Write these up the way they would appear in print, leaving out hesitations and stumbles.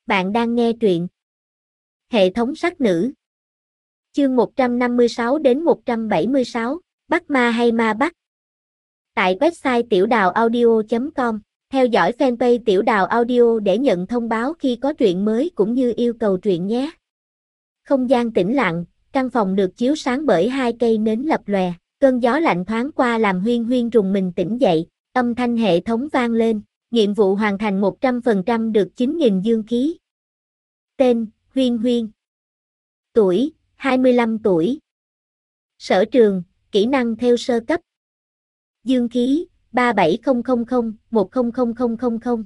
Bạn đang nghe truyện Hệ thống sắc nữ. Chương 156 đến 176, bắt ma hay ma bắt? Tại website tiểudàuaudio.com, theo dõi fanpage Tiểu Đào Audio để nhận thông báo khi có truyện mới cũng như yêu cầu truyện nhé. Không gian tĩnh lặng, căn phòng được chiếu sáng bởi 2 cây nến lập lòe, cơn gió lạnh thoáng qua làm Huyên Huyên rùng mình tỉnh dậy, âm thanh hệ thống vang lên, nhiệm vụ hoàn thành 100% được 9.000 dương khí. Tên, Huyên Huyên. Tuổi, 25 tuổi. Sở trường, kỹ năng thêu sơ cấp. Dương khí, 3700010000.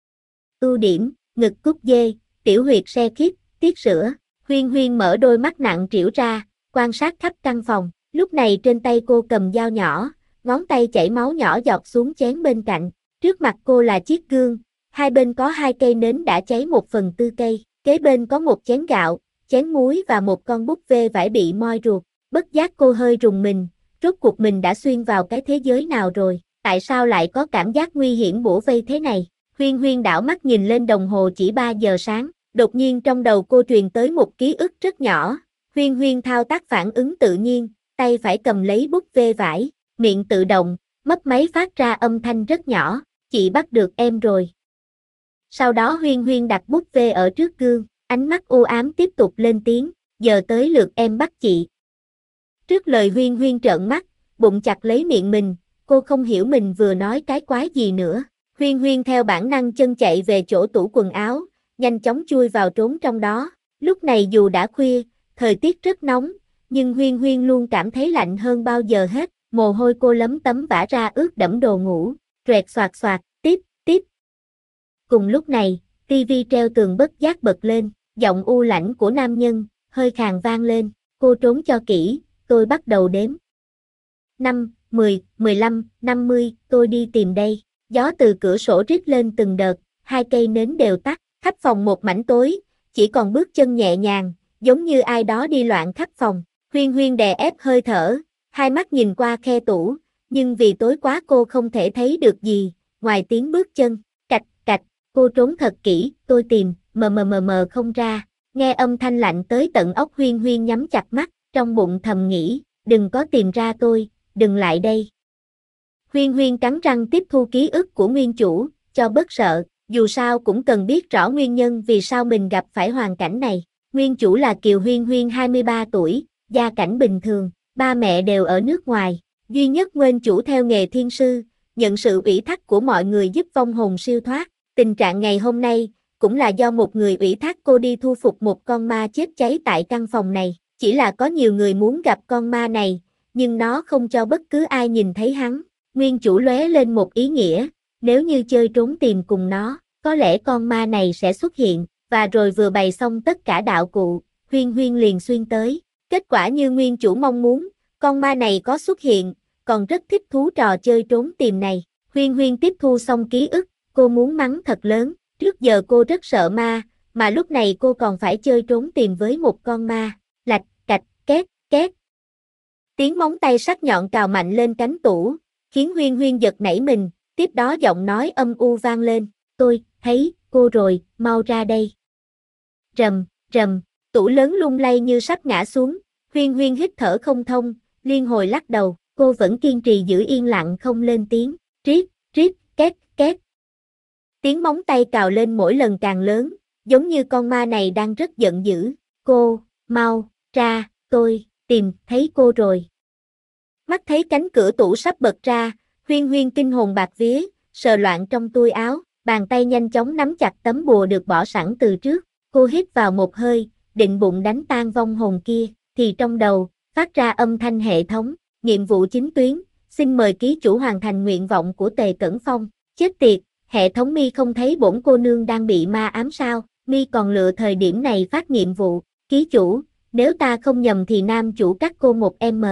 Ưu điểm, ngực cúc dê, tiểu huyệt se khít, tiết sữa. Huyên Huyên mở đôi mắt nặng trĩu ra, quan sát khắp căn phòng. Lúc này trên tay cô cầm dao nhỏ, ngón tay chảy máu nhỏ giọt xuống chén bên cạnh. Trước mặt cô là chiếc gương, hai bên có 2 cây nến đã cháy 1/4 cây. Kế bên có một chén gạo, chén muối và một con búp bê vải bị moi ruột. Bất giác cô hơi rùng mình, rốt cuộc mình đã xuyên vào cái thế giới nào rồi, tại sao lại có cảm giác nguy hiểm bủa vây thế này? Huyên Huyên đảo mắt nhìn lên đồng hồ chỉ 3 giờ sáng, đột nhiên trong đầu cô truyền tới một ký ức rất nhỏ. Huyên Huyên thao tác phản ứng tự nhiên, tay phải cầm lấy búp bê vải, miệng tự động, mấp máy phát ra âm thanh rất nhỏ, chị bắt được em rồi. Sau đó Huyên Huyên đặt búp bê ở trước gương, ánh mắt u ám tiếp tục lên tiếng, giờ tới lượt em bắt chị. Trước lời Huyên Huyên trợn mắt, bụng chặt lấy miệng mình, cô không hiểu mình vừa nói cái quái gì nữa. Huyên Huyên theo bản năng chân chạy về chỗ tủ quần áo, nhanh chóng chui vào trốn trong đó. Lúc này dù đã khuya, thời tiết rất nóng, nhưng Huyên Huyên luôn cảm thấy lạnh hơn bao giờ hết, mồ hôi cô lấm tấm vã ra ướt đẫm đồ ngủ, rẹt xoạt xoạt, tiếp, tiếp. Cùng lúc này, tivi treo tường bất giác bật lên, giọng u lãnh của nam nhân, hơi khàn vang lên, cô trốn cho kỹ, tôi bắt đầu đếm. 5, 10, 15, 50, tôi đi tìm đây. Gió từ cửa sổ rít lên từng đợt, 2 cây nến đều tắt, khắp phòng một mảnh tối, chỉ còn bước chân nhẹ nhàng, giống như ai đó đi loạn khắp phòng. Huyên Huyên đè ép hơi thở, hai mắt nhìn qua khe tủ, nhưng vì tối quá cô không thể thấy được gì, ngoài tiếng bước chân, cạch, cạch, cô trốn thật kỹ, tôi tìm, mờ không ra, nghe âm thanh lạnh tới tận óc. Huyên Huyên nhắm chặt mắt, trong bụng thầm nghĩ, đừng có tìm ra tôi, đừng lại đây. Huyên Huyên cắn răng tiếp thu ký ức của nguyên chủ, cho bớt sợ, dù sao cũng cần biết rõ nguyên nhân vì sao mình gặp phải hoàn cảnh này. Nguyên chủ là Kiều Huyên Huyên 23 tuổi, gia cảnh bình thường, ba mẹ đều ở nước ngoài, duy nhất nguyên chủ theo nghề thiên sư, nhận sự ủy thác của mọi người giúp vong hồn siêu thoát. Tình trạng ngày hôm nay, cũng là do một người ủy thác cô đi thu phục một con ma chết cháy tại căn phòng này. Chỉ là có nhiều người muốn gặp con ma này, nhưng nó không cho bất cứ ai nhìn thấy hắn. Nguyên chủ lóe lên một ý nghĩa, nếu như chơi trốn tìm cùng nó, có lẽ con ma này sẽ xuất hiện, và rồi vừa bày xong tất cả đạo cụ, Huyên Huyên liền xuyên tới. Kết quả như nguyên chủ mong muốn, con ma này có xuất hiện, còn rất thích thú trò chơi trốn tìm này. Huyên Huyên tiếp thu xong ký ức, cô muốn mắng thật lớn, trước giờ cô rất sợ ma, mà lúc này cô còn phải chơi trốn tìm với một con ma. Lạch, cạch, két, két. Tiếng móng tay sắc nhọn cào mạnh lên cánh tủ, khiến Huyên Huyên giật nảy mình, tiếp đó giọng nói âm u vang lên, tôi, thấy, cô rồi, mau ra đây. Rầm, rầm, tủ lớn lung lay như sắp ngã xuống, Huyên Huyên hít thở không thông, liên hồi lắc đầu, cô vẫn kiên trì giữ yên lặng không lên tiếng, triết, triết, két, két. Tiếng móng tay cào lên mỗi lần càng lớn, giống như con ma này đang rất giận dữ, cô, mau, ra, tôi, tìm, thấy cô rồi. Mắt thấy cánh cửa tủ sắp bật ra, Huyên Huyên kinh hồn bạt vía, sờ loạn trong túi áo, bàn tay nhanh chóng nắm chặt tấm bùa được bỏ sẵn từ trước, cô hít vào một hơi, định bụng đánh tan vong hồn kia, thì trong đầu, phát ra âm thanh hệ thống, nhiệm vụ chính tuyến, xin mời ký chủ hoàn thành nguyện vọng của Tề Cẩn Phong. Chết tiệt, hệ thống mi không thấy bổn cô nương đang bị ma ám sao, mi còn lựa thời điểm này phát nhiệm vụ, ký chủ, nếu ta không nhầm thì nam chủ cắt cô 1M.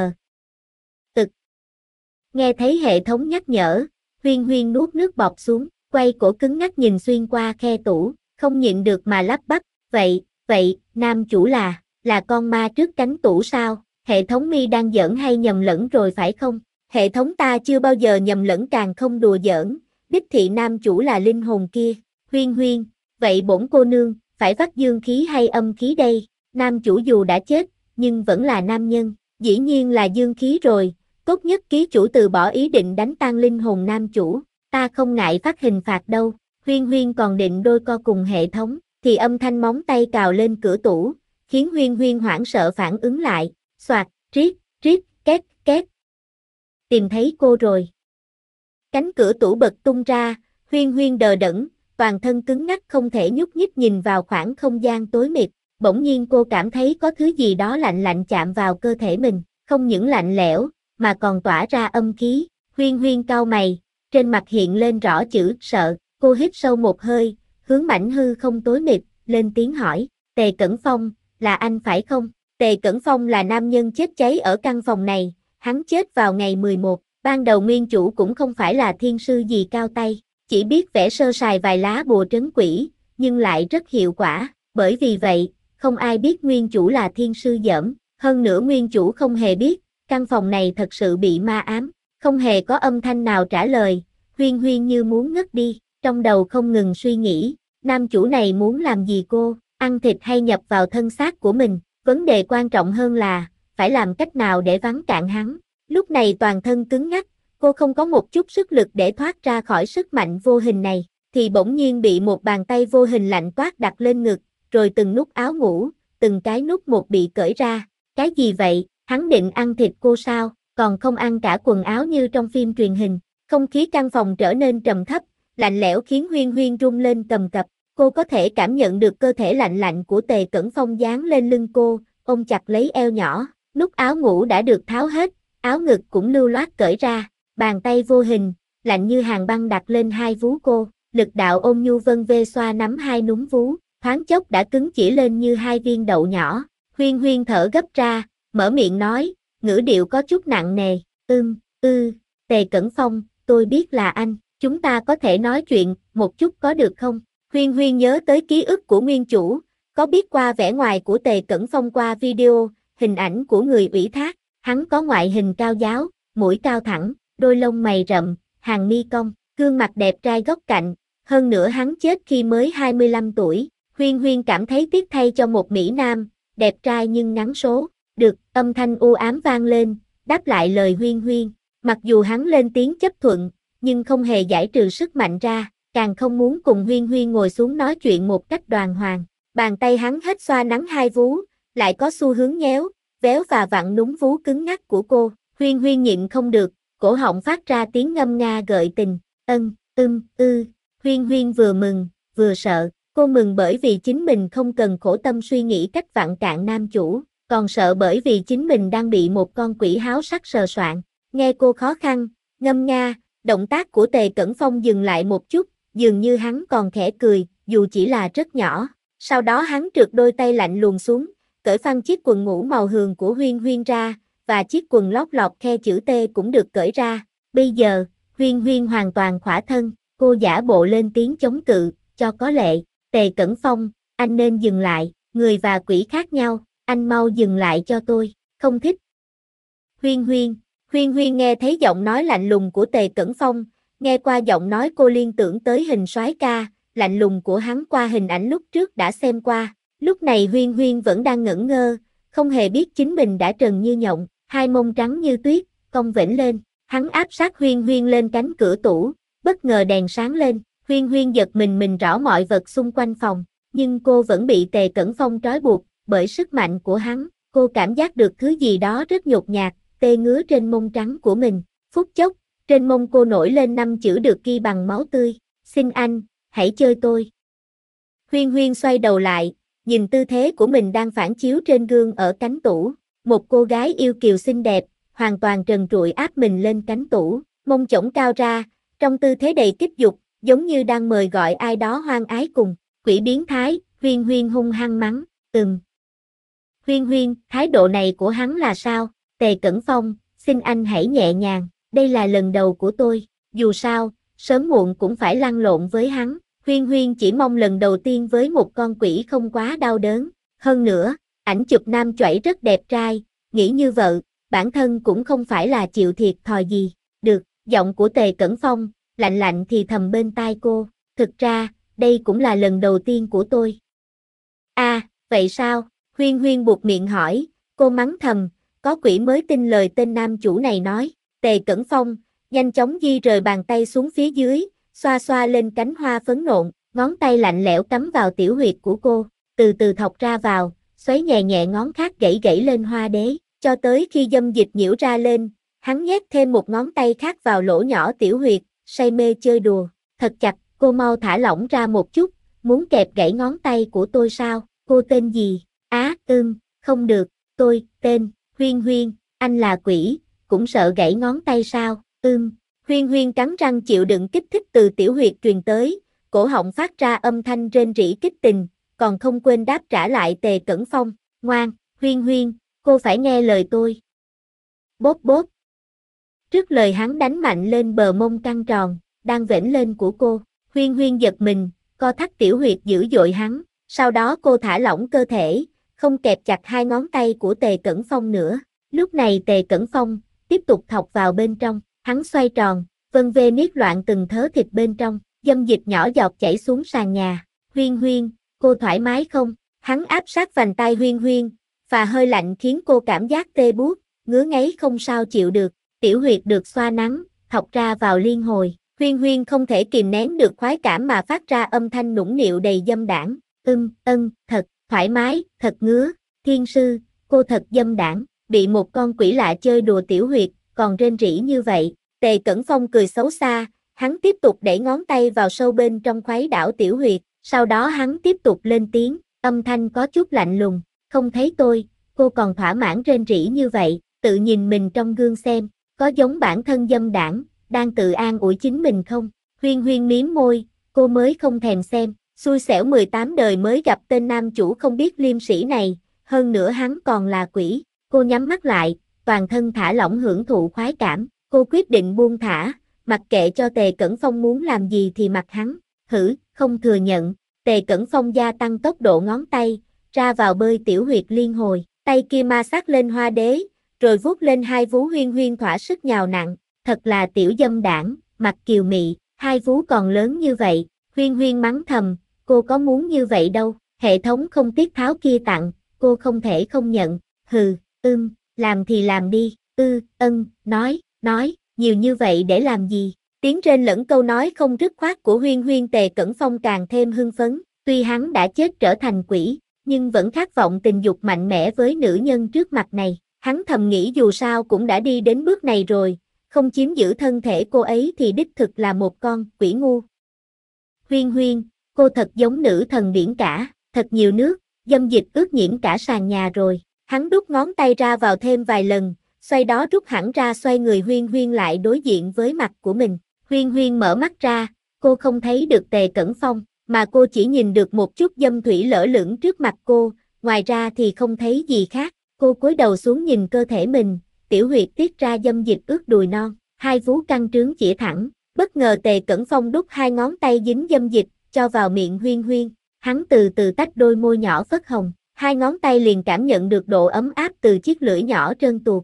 Nghe thấy hệ thống nhắc nhở, Huyên Huyên nuốt nước bọt xuống, quay cổ cứng ngắc nhìn xuyên qua khe tủ, không nhịn được mà lắp bắp, vậy, nam chủ là con ma trước cánh tủ sao, hệ thống mi đang giỡn hay nhầm lẫn rồi phải không? Hệ thống ta chưa bao giờ nhầm lẫn càng không đùa giỡn, đích thị nam chủ là linh hồn kia. Huyên Huyên, vậy bổn cô nương, phải vắt dương khí hay âm khí đây? Nam chủ dù đã chết, nhưng vẫn là nam nhân, dĩ nhiên là dương khí rồi, tốt nhất ký chủ từ bỏ ý định đánh tan linh hồn nam chủ, ta không ngại phát hình phạt đâu. Huyên Huyên còn định đôi co cùng hệ thống, thì âm thanh móng tay cào lên cửa tủ, khiến Huyên Huyên hoảng sợ phản ứng lại, xoạt, riết, két, két. Tìm thấy cô rồi. Cánh cửa tủ bật tung ra, Huyên Huyên đờ đẫn, toàn thân cứng ngắc không thể nhúc nhích nhìn vào khoảng không gian tối mịt. Bỗng nhiên cô cảm thấy có thứ gì đó lạnh lạnh chạm vào cơ thể mình, không những lạnh lẽo, mà còn tỏa ra âm khí. Huyên Huyên cau mày, trên mặt hiện lên rõ chữ sợ, cô hít sâu một hơi, hướng mảnh hư không tối mịt, lên tiếng hỏi, Tề Cẩn Phong, là anh phải không? Tề Cẩn Phong là nam nhân chết cháy ở căn phòng này, hắn chết vào ngày 11, ban đầu nguyên chủ cũng không phải là thiên sư gì cao tay, chỉ biết vẽ sơ sài vài lá bùa trấn quỷ, nhưng lại rất hiệu quả, bởi vì vậy, không ai biết nguyên chủ là thiên sư dởm, hơn nữa nguyên chủ không hề biết, căn phòng này thật sự bị ma ám, không hề có âm thanh nào trả lời, Huyên Huyên như muốn ngất đi, trong đầu không ngừng suy nghĩ, nam chủ này muốn làm gì cô, ăn thịt hay nhập vào thân xác của mình, vấn đề quan trọng hơn là, phải làm cách nào để vắn cạn hắn, lúc này toàn thân cứng ngắc, cô không có một chút sức lực để thoát ra khỏi sức mạnh vô hình này, thì bỗng nhiên bị một bàn tay vô hình lạnh toát đặt lên ngực, rồi từng nút áo ngủ, từng cái nút một bị cởi ra. Cái gì vậy, hắn định ăn thịt cô sao, còn không ăn cả quần áo như trong phim truyền hình. Không khí căn phòng trở nên trầm thấp, lạnh lẽo khiến Huyên Huyên run lên cầm cập. Cô có thể cảm nhận được cơ thể lạnh lạnh của Tề Cẩn Phong dán lên lưng cô, ôm chặt lấy eo nhỏ. Nút áo ngủ đã được tháo hết, áo ngực cũng lưu loát cởi ra. Bàn tay vô hình, lạnh như hàng băng đặt lên hai vú cô. Lực đạo ôn nhu vân vê xoa nắm hai núm vú, thoáng chốc đã cứng chỉ lên như hai viên đậu nhỏ. Huyên Huyên thở gấp ra, mở miệng nói, ngữ điệu có chút nặng nề, Tề Cẩn Phong, tôi biết là anh, chúng ta có thể nói chuyện một chút có được không? Huyên Huyên nhớ tới ký ức của nguyên chủ, có biết qua vẻ ngoài của Tề Cẩn Phong qua video, hình ảnh của người ủy thác, hắn có ngoại hình cao giáo, mũi cao thẳng, đôi lông mày rậm, hàng mi cong, gương mặt đẹp trai góc cạnh, hơn nữa hắn chết khi mới 25 tuổi. Huyên Huyên cảm thấy tiếc thay cho một Mỹ Nam, đẹp trai nhưng ngắn số. Được, âm thanh u ám vang lên, đáp lại lời Huyên Huyên. Mặc dù hắn lên tiếng chấp thuận, nhưng không hề giải trừ sức mạnh ra, càng không muốn cùng Huyên Huyên ngồi xuống nói chuyện một cách đàng hoàng. Bàn tay hắn hết xoa nắng hai vú, lại có xu hướng nhéo, véo và vặn núm vú cứng ngắc của cô. Huyên Huyên nhịn không được, cổ họng phát ra tiếng ngâm nga gợi tình. Huyên Huyên vừa mừng, vừa sợ. Cô mừng bởi vì chính mình không cần khổ tâm suy nghĩ cách vặn cạn nam chủ, còn sợ bởi vì chính mình đang bị một con quỷ háo sắc sờ soạng. Nghe cô khó khăn, ngâm nga, động tác của Tề Cẩn Phong dừng lại một chút, dường như hắn còn khẽ cười, dù chỉ là rất nhỏ. Sau đó hắn trượt đôi tay lạnh lùng xuống, cởi phăng chiếc quần ngủ màu hường của Huyên Huyên ra, và chiếc quần lót lọt khe chữ T cũng được cởi ra. Bây giờ, Huyên Huyên hoàn toàn khỏa thân, cô giả bộ lên tiếng chống cự, cho có lệ. Tề Cẩn Phong, anh nên dừng lại, người và quỷ khác nhau, anh mau dừng lại cho tôi, không thích. Huyên Huyên nghe thấy giọng nói lạnh lùng của Tề Cẩn Phong, nghe qua giọng nói cô liên tưởng tới hình soái ca, lạnh lùng của hắn qua hình ảnh lúc trước đã xem qua. Lúc này Huyên Huyên vẫn đang ngẩn ngơ, không hề biết chính mình đã trần như nhộng, hai mông trắng như tuyết, cong vểnh lên. Hắn áp sát Huyên Huyên lên cánh cửa tủ, bất ngờ đèn sáng lên. Huyên Huyên giật mình rõ mọi vật xung quanh phòng, nhưng cô vẫn bị Tề Cẩn Phong trói buộc, bởi sức mạnh của hắn, cô cảm giác được thứ gì đó rất nhột nhạt, tê ngứa trên mông trắng của mình. Phút chốc, trên mông cô nổi lên 5 chữ được ghi bằng máu tươi, xin anh, hãy chơi tôi. Huyên Huyên xoay đầu lại, nhìn tư thế của mình đang phản chiếu trên gương ở cánh tủ, một cô gái yêu kiều xinh đẹp, hoàn toàn trần trụi áp mình lên cánh tủ, mông chổng cao ra, trong tư thế đầy kích dục, giống như đang mời gọi ai đó hoan ái cùng. Quỷ biến thái, Huyên Huyên hung hăng mắng, Huyên, thái độ này của hắn là sao? Tề Cẩn Phong, xin anh hãy nhẹ nhàng, đây là lần đầu của tôi, dù sao, sớm muộn cũng phải lăn lộn với hắn. Huyên Huyên chỉ mong lần đầu tiên với một con quỷ không quá đau đớn. Hơn nữa, ảnh chụp nam chõi rất đẹp trai, nghĩ như vợ, bản thân cũng không phải là chịu thiệt thòi gì. Được, giọng của Tề Cẩn Phong, lạnh lạnh thì thầm bên tai cô, thực ra, đây cũng là lần đầu tiên của tôi. Vậy sao? Huyên Huyên buột miệng hỏi, cô mắng thầm, có quỷ mới tin lời tên nam chủ này nói. Tề Cẩn Phong, nhanh chóng di rời bàn tay xuống phía dưới, xoa xoa lên cánh hoa phấn nộn, ngón tay lạnh lẽo cắm vào tiểu huyệt của cô, từ từ thọc ra vào, xoáy nhẹ nhẹ ngón khác gãy gãy lên hoa đế, cho tới khi dâm dịch nhiễu ra lên, hắn nhét thêm một ngón tay khác vào lỗ nhỏ tiểu huyệt, say mê chơi đùa, thật chặt, cô mau thả lỏng ra một chút, muốn kẹp gãy ngón tay của tôi sao, cô tên gì? Không được, tôi, tên, Huyên Huyên, anh là quỷ, cũng sợ gãy ngón tay sao, Huyên Huyên cắn răng chịu đựng kích thích từ tiểu huyệt truyền tới, cổ họng phát ra âm thanh rên rỉ kích tình, còn không quên đáp trả lại Tề Cẩn Phong, ngoan, Huyên Huyên, cô phải nghe lời tôi. Bốp bốp. Trước lời hắn đánh mạnh lên bờ mông căng tròn, đang vểnh lên của cô, Huyên Huyên giật mình, co thắt tiểu huyệt dữ dội hắn, sau đó cô thả lỏng cơ thể, không kẹp chặt hai ngón tay của Tề Cẩn Phong nữa. Lúc này Tề Cẩn Phong tiếp tục thọc vào bên trong, hắn xoay tròn, vân vê miết loạn từng thớ thịt bên trong, dâm dịch nhỏ giọt chảy xuống sàn nhà. Huyên Huyên, cô thoải mái không? Hắn áp sát vành tai Huyên Huyên, và hơi lạnh khiến cô cảm giác tê buốt, ngứa ngáy không sao chịu được. Tiểu huyệt được xoa nắng, thọc ra vào liên hồi. Huyên Huyên không thể kìm nén được khoái cảm mà phát ra âm thanh nũng nịu đầy dâm đãng. Thật thoải mái, thật ngứa. Thiên sư, cô thật dâm đãng, bị một con quỷ lạ chơi đùa tiểu huyệt, còn rên rỉ như vậy. Tề Cẩn Phong cười xấu xa, hắn tiếp tục đẩy ngón tay vào sâu bên trong khuấy đảo tiểu huyệt, sau đó hắn tiếp tục lên tiếng, âm thanh có chút lạnh lùng, không thấy tôi, cô còn thỏa mãn rên rỉ như vậy, tự nhìn mình trong gương xem, có giống bản thân dâm đãng, đang tự an ủi chính mình không? Huyên Huyên mím môi, cô mới không thèm xem, xui xẻo 18 đời mới gặp tên nam chủ không biết liêm sỉ này, hơn nữa hắn còn là quỷ, cô nhắm mắt lại, toàn thân thả lỏng hưởng thụ khoái cảm, cô quyết định buông thả, mặc kệ cho Tề Cẩn Phong muốn làm gì thì mặc hắn, không thừa nhận, Tề Cẩn Phong gia tăng tốc độ ngón tay, ra vào bơi tiểu huyệt liên hồi, tay kia ma sát lên hoa đế, rồi vuốt lên hai vú Huyên Huyên thỏa sức nhào nặn, thật là tiểu dâm đảng, mặt kiều mị, hai vú còn lớn như vậy, Huyên Huyên mắng thầm, cô có muốn như vậy đâu, hệ thống không tiết tháo kia tặng, cô không thể không nhận, làm thì làm đi, nói, nhiều như vậy để làm gì, tiếng rên lẫn câu nói không dứt khoát của Huyên Huyên Tề Cẩn Phong càng thêm hưng phấn, tuy hắn đã chết trở thành quỷ, nhưng vẫn khát vọng tình dục mạnh mẽ với nữ nhân trước mặt này, hắn thầm nghĩ dù sao cũng đã đi đến bước này rồi, không chiếm giữ thân thể cô ấy thì đích thực là một con quỷ ngu. Huyên Huyên, cô thật giống nữ thần biển cả, thật nhiều nước, dâm dịch ướt nhiễm cả sàn nhà rồi, hắn đút ngón tay ra vào thêm vài lần, xoay đó rút hẳn ra xoay người Huyên Huyên lại đối diện với mặt của mình, Huyên Huyên mở mắt ra, cô không thấy được Tề Cẩn Phong, mà cô chỉ nhìn được một chút dâm thủy lỡ lửng trước mặt cô, ngoài ra thì không thấy gì khác, cô cúi đầu xuống nhìn cơ thể mình, tiểu huyệt tiết ra dâm dịch ướt đùi non, hai vú căng trướng chĩa thẳng, bất ngờ Tề Cẩn Phong đút hai ngón tay dính dâm dịch, cho vào miệng Huyên Huyên, hắn từ từ tách đôi môi nhỏ phớt hồng, hai ngón tay liền cảm nhận được độ ấm áp từ chiếc lưỡi nhỏ trơn tuột,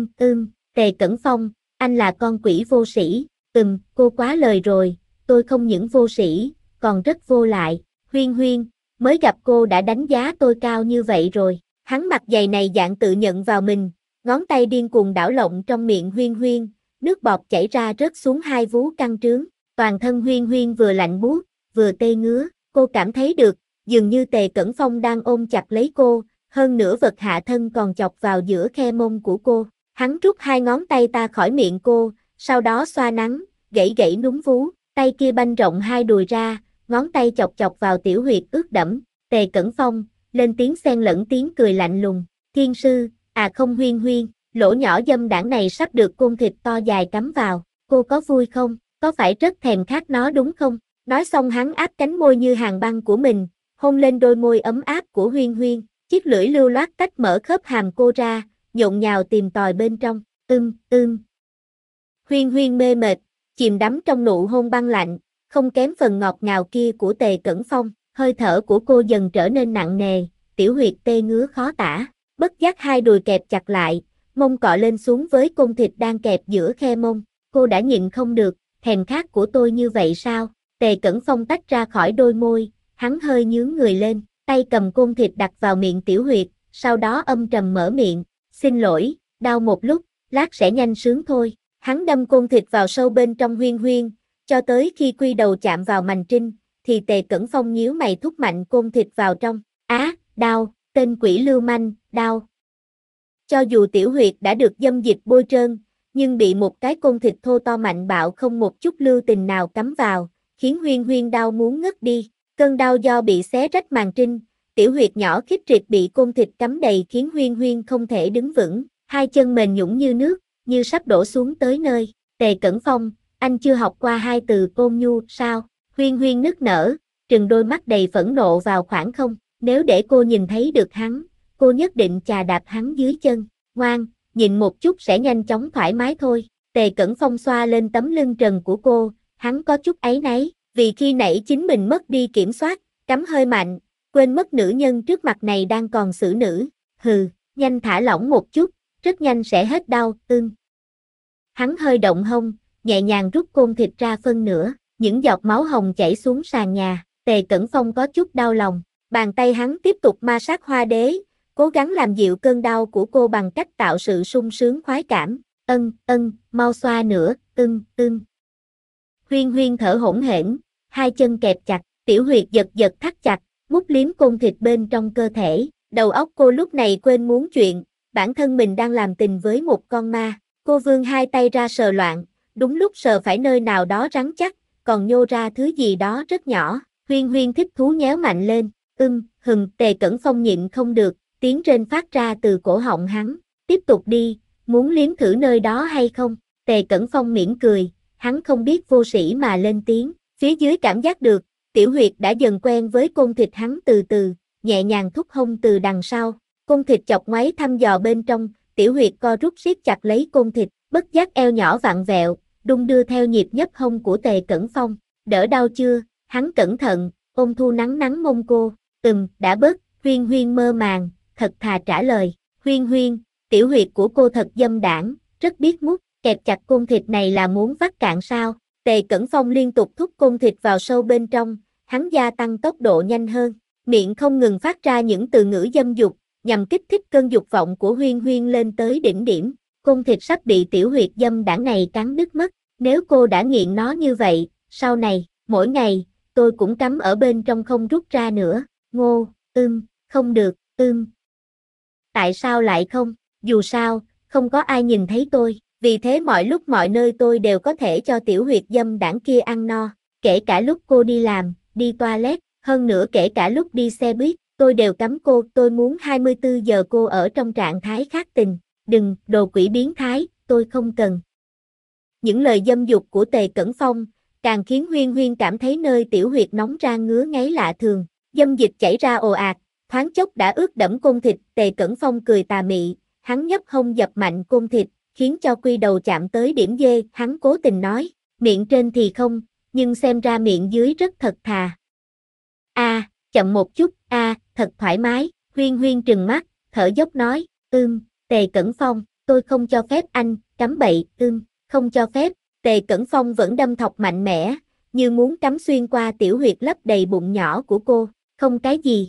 Tề Cẩn Phong, anh là con quỷ vô sĩ, cô quá lời rồi, tôi không những vô sĩ, còn rất vô lại, Huyên Huyên, mới gặp cô đã đánh giá tôi cao như vậy rồi, hắn mặt dày này dạng tự nhận vào mình, ngón tay điên cuồng đảo lộn trong miệng Huyên Huyên, nước bọt chảy ra rớt xuống hai vú căng trướng, toàn thân Huyên Huyên vừa lạnh buốt, vừa tê ngứa, cô cảm thấy được, dường như Tề Cẩn Phong đang ôm chặt lấy cô, hơn nữa vật hạ thân còn chọc vào giữa khe mông của cô, hắn rút hai ngón tay ta khỏi miệng cô, sau đó xoa nắng, gãy gãy núm vú, tay kia banh rộng hai đùi ra, ngón tay chọc chọc vào tiểu huyệt ướt đẫm, Tề Cẩn Phong, lên tiếng xen lẫn tiếng cười lạnh lùng, thiên sư, không Huyên Huyên, lỗ nhỏ dâm đảng này sắp được côn thịt to dài cắm vào, cô có vui không, có phải rất thèm khát nó đúng không? Nói xong hắn áp cánh môi như hàng băng của mình, hôn lên đôi môi ấm áp của Huyên Huyên, chiếc lưỡi lưu loát tách mở khớp hàm cô ra, nhộn nhào tìm tòi bên trong, Huyên Huyên mê mệt, chìm đắm trong nụ hôn băng lạnh, không kém phần ngọt ngào kia của Tề Cẩn Phong, hơi thở của cô dần trở nên nặng nề, tiểu huyệt tê ngứa khó tả, bất giác hai đùi kẹp chặt lại, mông cọ lên xuống với côn thịt đang kẹp giữa khe mông, cô đã nhịn không được, thèm khát của tôi như vậy sao? Tề Cẩn Phong tách ra khỏi đôi môi, hắn hơi nhướng người lên, tay cầm côn thịt đặt vào miệng tiểu huyệt, sau đó âm trầm mở miệng, xin lỗi, đau một lúc, lát sẽ nhanh sướng thôi. Hắn đâm côn thịt vào sâu bên trong huyên huyên, cho tới khi quy đầu chạm vào mành trinh, thì Tề Cẩn Phong nhíu mày thúc mạnh côn thịt vào trong. Đau, tên quỷ lưu manh, đau. Cho dù tiểu huyệt đã được dâm dịch bôi trơn, nhưng bị một cái côn thịt thô to mạnh bạo không một chút lưu tình nào cắm vào, khiến huyên huyên đau muốn ngất đi. Cơn đau do bị xé rách màng trinh, tiểu huyệt nhỏ khít triệt bị côn thịt cắm đầy khiến huyên huyên không thể đứng vững, hai chân mềm nhũn như nước, như sắp đổ xuống tới nơi. Tề Cẩn Phong, anh chưa học qua hai từ ôn nhu sao? Huyên huyên nức nở, trừng đôi mắt đầy phẫn nộ vào khoảng không. Nếu để cô nhìn thấy được hắn, cô nhất định chà đạp hắn dưới chân. Ngoan, nhịn một chút sẽ nhanh chóng thoải mái thôi. Tề Cẩn Phong xoa lên tấm lưng trần của cô, hắn có chút áy náy, vì khi nãy chính mình mất đi kiểm soát, cắm hơi mạnh, quên mất nữ nhân trước mặt này đang còn xử nữ. Hừ, nhanh thả lỏng một chút, rất nhanh sẽ hết đau, Hắn hơi động hông, nhẹ nhàng rút côn thịt ra phân nửa, những giọt máu hồng chảy xuống sàn nhà. Tề Cẩn Phong có chút đau lòng, bàn tay hắn tiếp tục ma sát hoa đế, cố gắng làm dịu cơn đau của cô bằng cách tạo sự sung sướng khoái cảm. Mau xoa nữa, Huyên huyên thở hổn hển, hai chân kẹp chặt, tiểu huyệt giật giật thắt chặt, mút liếm côn thịt bên trong cơ thể. Đầu óc cô lúc này quên muốn chuyện, bản thân mình đang làm tình với một con ma. Cô vươn hai tay ra sờ loạn, đúng lúc sờ phải nơi nào đó rắn chắc, còn nhô ra thứ gì đó rất nhỏ. Huyên huyên thích thú nhéo mạnh lên, Tề Cẩn Phong nhịn không được, tiếng rên phát ra từ cổ họng hắn. Tiếp tục đi, muốn liếm thử nơi đó hay không? Tề Cẩn Phong mỉm cười, hắn không biết vô sĩ mà lên tiếng. Phía dưới cảm giác được, tiểu huyệt đã dần quen với côn thịt hắn từ từ, nhẹ nhàng thúc hông từ đằng sau. Côn thịt chọc ngoáy thăm dò bên trong, tiểu huyệt co rút siết chặt lấy côn thịt, bất giác eo nhỏ vặn vẹo, đung đưa theo nhịp nhấp hông của Tề Cẩn Phong. Đỡ đau chưa? Hắn cẩn thận, ôm thu nắng nắng mông cô. Đã bớt, huyên huyên mơ màng, thật thà trả lời. Huyên huyên, tiểu huyệt của cô thật dâm đãng, rất biết mút, kẹp chặt côn thịt này là muốn vắt cạn sao? Tề Cẩn Phong liên tục thúc côn thịt vào sâu bên trong, hắn gia tăng tốc độ nhanh hơn, miệng không ngừng phát ra những từ ngữ dâm dục, nhằm kích thích cơn dục vọng của huyên huyên lên tới đỉnh điểm. Côn thịt sắp bị tiểu huyệt dâm đãng này cắn đứt mất, nếu cô đã nghiện nó như vậy, sau này, mỗi ngày, tôi cũng cắm ở bên trong không rút ra nữa. Ngô, không được, Tại sao lại không? Dù sao, không có ai nhìn thấy tôi, vì thế mọi lúc mọi nơi tôi đều có thể cho tiểu huyệt dâm đảng kia ăn no, kể cả lúc cô đi làm, đi toilet, hơn nữa kể cả lúc đi xe buýt, tôi đều cắm cô, tôi muốn 24 giờ cô ở trong trạng thái khác tình. Đừng, đồ quỷ biến thái, tôi không cần. Những lời dâm dục của Tề Cẩn Phong càng khiến huyên huyên cảm thấy nơi tiểu huyệt nóng rang ngứa ngáy lạ thường. Dâm dịch chảy ra ồ ạt, thoáng chốc đã ướt đẫm côn thịt. Tề Cẩn Phong cười tà mị, hắn nhấp hông dập mạnh côn thịt, khiến cho quy đầu chạm tới điểm dê. Hắn cố tình nói, miệng trên thì không, nhưng xem ra miệng dưới rất thật thà. Chậm một chút, thật thoải mái. Huyên huyên trừng mắt, thở dốc nói, Tề Cẩn Phong, tôi không cho phép anh, cắm bậy, không cho phép. Tề Cẩn Phong vẫn đâm thọc mạnh mẽ, như muốn cắm xuyên qua tiểu huyệt lấp đầy bụng nhỏ của cô. Không cái gì,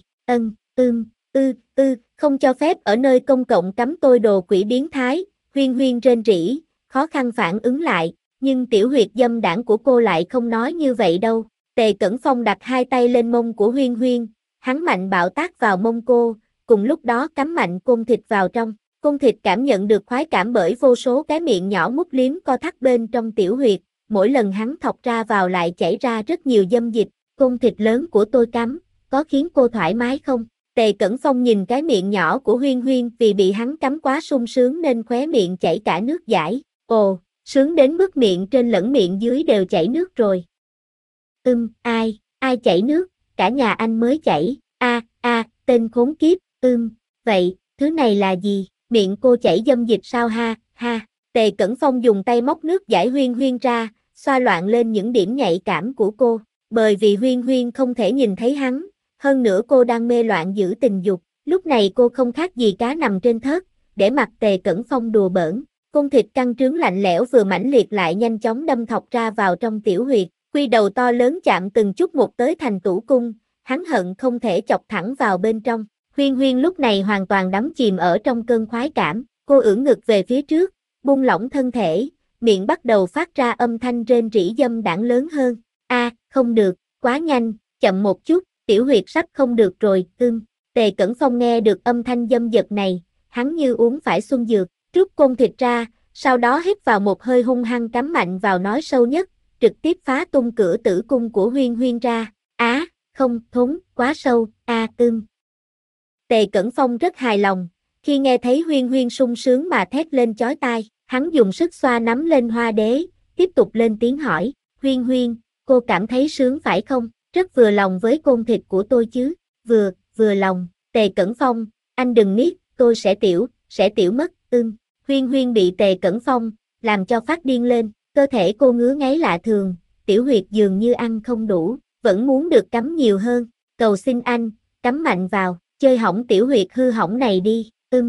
không cho phép ở nơi công cộng cắm tôi, đồ quỷ biến thái. Huyên huyên rên rỉ, khó khăn phản ứng lại, nhưng tiểu huyệt dâm đảng của cô lại không nói như vậy đâu. Tề Cẩn Phong đặt hai tay lên mông của huyên huyên, hắn mạnh bạo tác vào mông cô, cùng lúc đó cắm mạnh côn thịt vào trong. Côn thịt cảm nhận được khoái cảm bởi vô số cái miệng nhỏ mút liếm co thắt bên trong tiểu huyệt, mỗi lần hắn thọc ra vào lại chảy ra rất nhiều dâm dịch. Côn thịt lớn của tôi cắm, có khiến cô thoải mái không? Tề Cẩn Phong nhìn cái miệng nhỏ của huyên huyên, vì bị hắn cắm quá sung sướng nên khóe miệng chảy cả nước dãi. Ồ, sướng đến mức miệng trên lẫn miệng dưới đều chảy nước rồi. Ai chảy nước? Cả nhà anh mới chảy. Tên khốn kiếp. Vậy, thứ này là gì? Miệng cô chảy dâm dịch sao ha? Tề Cẩn Phong dùng tay móc nước giải huyên huyên ra, xoa loạn lên những điểm nhạy cảm của cô. Bởi vì huyên huyên không thể nhìn thấy hắn, hơn nữa cô đang mê loạn giữ tình dục. Lúc này cô không khác gì cá nằm trên thớt, để mặc Tề Cẩn Phong đùa bỡn. Côn thịt căng trướng lạnh lẽo vừa mãnh liệt lại nhanh chóng đâm thọc ra vào trong tiểu huyệt. Quy đầu to lớn chạm từng chút một tới thành tủ cung, hắn hận không thể chọc thẳng vào bên trong. Huyên Huyên lúc này hoàn toàn đắm chìm ở trong cơn khoái cảm, cô ưỡn ngực về phía trước, buông lỏng thân thể, miệng bắt đầu phát ra âm thanh rên rỉ dâm đãng lớn hơn. Không được, quá nhanh, chậm một chút, tiểu huyệt sắp không được rồi, Tề Cẩn Phong nghe được âm thanh dâm dật này, hắn như uống phải xuân dược, rút côn thịt ra, sau đó hít vào một hơi hung hăng cắm mạnh vào nói sâu nhất, trực tiếp phá tung cửa tử cung của Huyên Huyên ra. Không, thốn, quá sâu, Tề Cẩn Phong rất hài lòng, khi nghe thấy Huyên Huyên sung sướng mà thét lên chói tai, hắn dùng sức xoa nắm lên hoa đế, tiếp tục lên tiếng hỏi, Huyên Huyên, cô cảm thấy sướng phải không, rất vừa lòng với côn thịt của tôi chứ, vừa lòng, Tề Cẩn Phong, anh đừng niết, tôi sẽ tiểu mất, Huyên Huyên bị Tề Cẩn Phong, làm cho phát điên lên, cơ thể cô ngứa ngáy lạ thường, tiểu huyệt dường như ăn không đủ, vẫn muốn được cắm nhiều hơn, cầu xin anh, cắm mạnh vào, chơi hỏng tiểu huyệt hư hỏng này đi,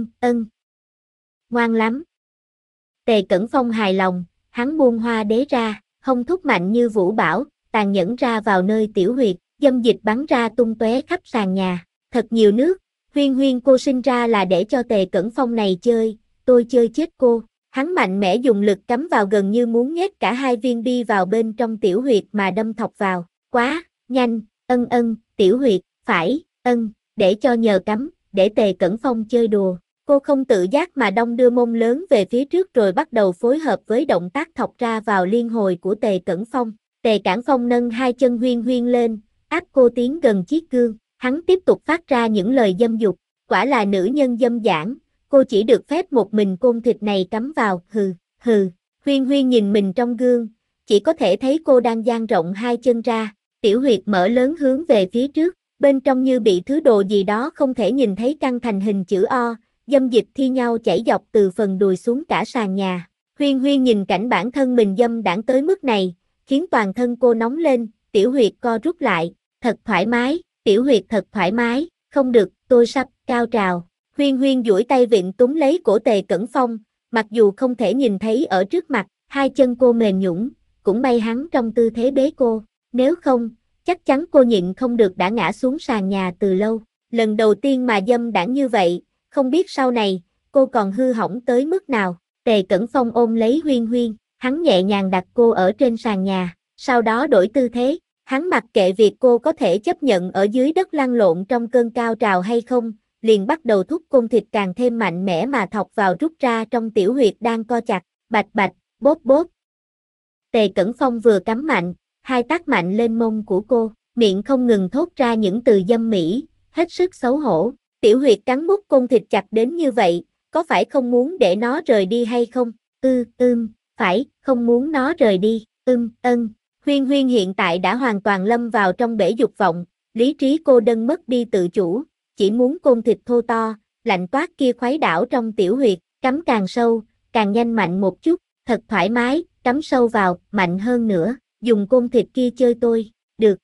ngoan lắm. Tề Cẩn Phong hài lòng, hắn buông hoa đế ra, hông thúc mạnh như vũ bão, tàn nhẫn ra vào nơi tiểu huyệt, dâm dịch bắn ra tung tóe khắp sàn nhà, thật nhiều nước, Huyên Huyên cô sinh ra là để cho Tề Cẩn Phong này chơi, tôi chơi chết cô. Hắn mạnh mẽ dùng lực cắm vào gần như muốn nhét cả hai viên bi vào bên trong tiểu huyệt mà đâm thọc vào, quá, nhanh, tiểu huyệt, phải, để cho nhờ cắm, để Tề Cẩn Phong chơi đùa. Cô không tự giác mà đong đưa mông lớn về phía trước rồi bắt đầu phối hợp với động tác thọc ra vào liên hồi của Tề Cẩn Phong. Tề Cẩn Phong nâng hai chân Huyên Huyên lên, áp cô tiến gần chiếc gương, hắn tiếp tục phát ra những lời dâm dục, quả là nữ nhân dâm dãn, cô chỉ được phép một mình côn thịt này cắm vào, hừ. Huyên Huyên nhìn mình trong gương, chỉ có thể thấy cô đang dang rộng hai chân ra, tiểu huyệt mở lớn hướng về phía trước, bên trong như bị thứ đồ gì đó không thể nhìn thấy căng thành hình chữ O, dâm dịch thi nhau chảy dọc từ phần đùi xuống cả sàn nhà. Huyên Huyên nhìn cảnh bản thân mình dâm đãng tới mức này, khiến toàn thân cô nóng lên, tiểu huyệt co rút lại, thật thoải mái, tiểu huyệt thật thoải mái, không được, tôi sắp cao trào. Huyên Huyên duỗi tay vịn túm lấy cổ Tề Cẩn Phong, mặc dù không thể nhìn thấy ở trước mặt, hai chân cô mềm nhũn, cũng may hắn trong tư thế bế cô, nếu không, chắc chắn cô nhịn không được đã ngã xuống sàn nhà từ lâu. Lần đầu tiên mà dâm đãng như vậy, không biết sau này, cô còn hư hỏng tới mức nào. Tề Cẩn Phong ôm lấy Huyên Huyên, hắn nhẹ nhàng đặt cô ở trên sàn nhà, sau đó đổi tư thế, hắn mặc kệ việc cô có thể chấp nhận ở dưới đất lăn lộn trong cơn cao trào hay không, liền bắt đầu thúc côn thịt càng thêm mạnh mẽ mà thọc vào rút ra trong tiểu huyệt đang co chặt, bạch bạch, bóp bóp. Tề Cẩn Phong vừa cắm mạnh, hai tác mạnh lên mông của cô, miệng không ngừng thốt ra những từ dâm mỹ, hết sức xấu hổ. Tiểu huyệt cắn mút côn thịt chặt đến như vậy, có phải không muốn để nó rời đi hay không? Phải, không muốn nó rời đi, Huyên Huyên hiện tại đã hoàn toàn lâm vào trong bể dục vọng, lý trí cô đơn mất đi tự chủ, chỉ muốn côn thịt thô to, lạnh toát kia khuấy đảo trong tiểu huyệt, cắm càng sâu, càng nhanh mạnh một chút, thật thoải mái, cắm sâu vào, mạnh hơn nữa, dùng côn thịt kia chơi tôi, được.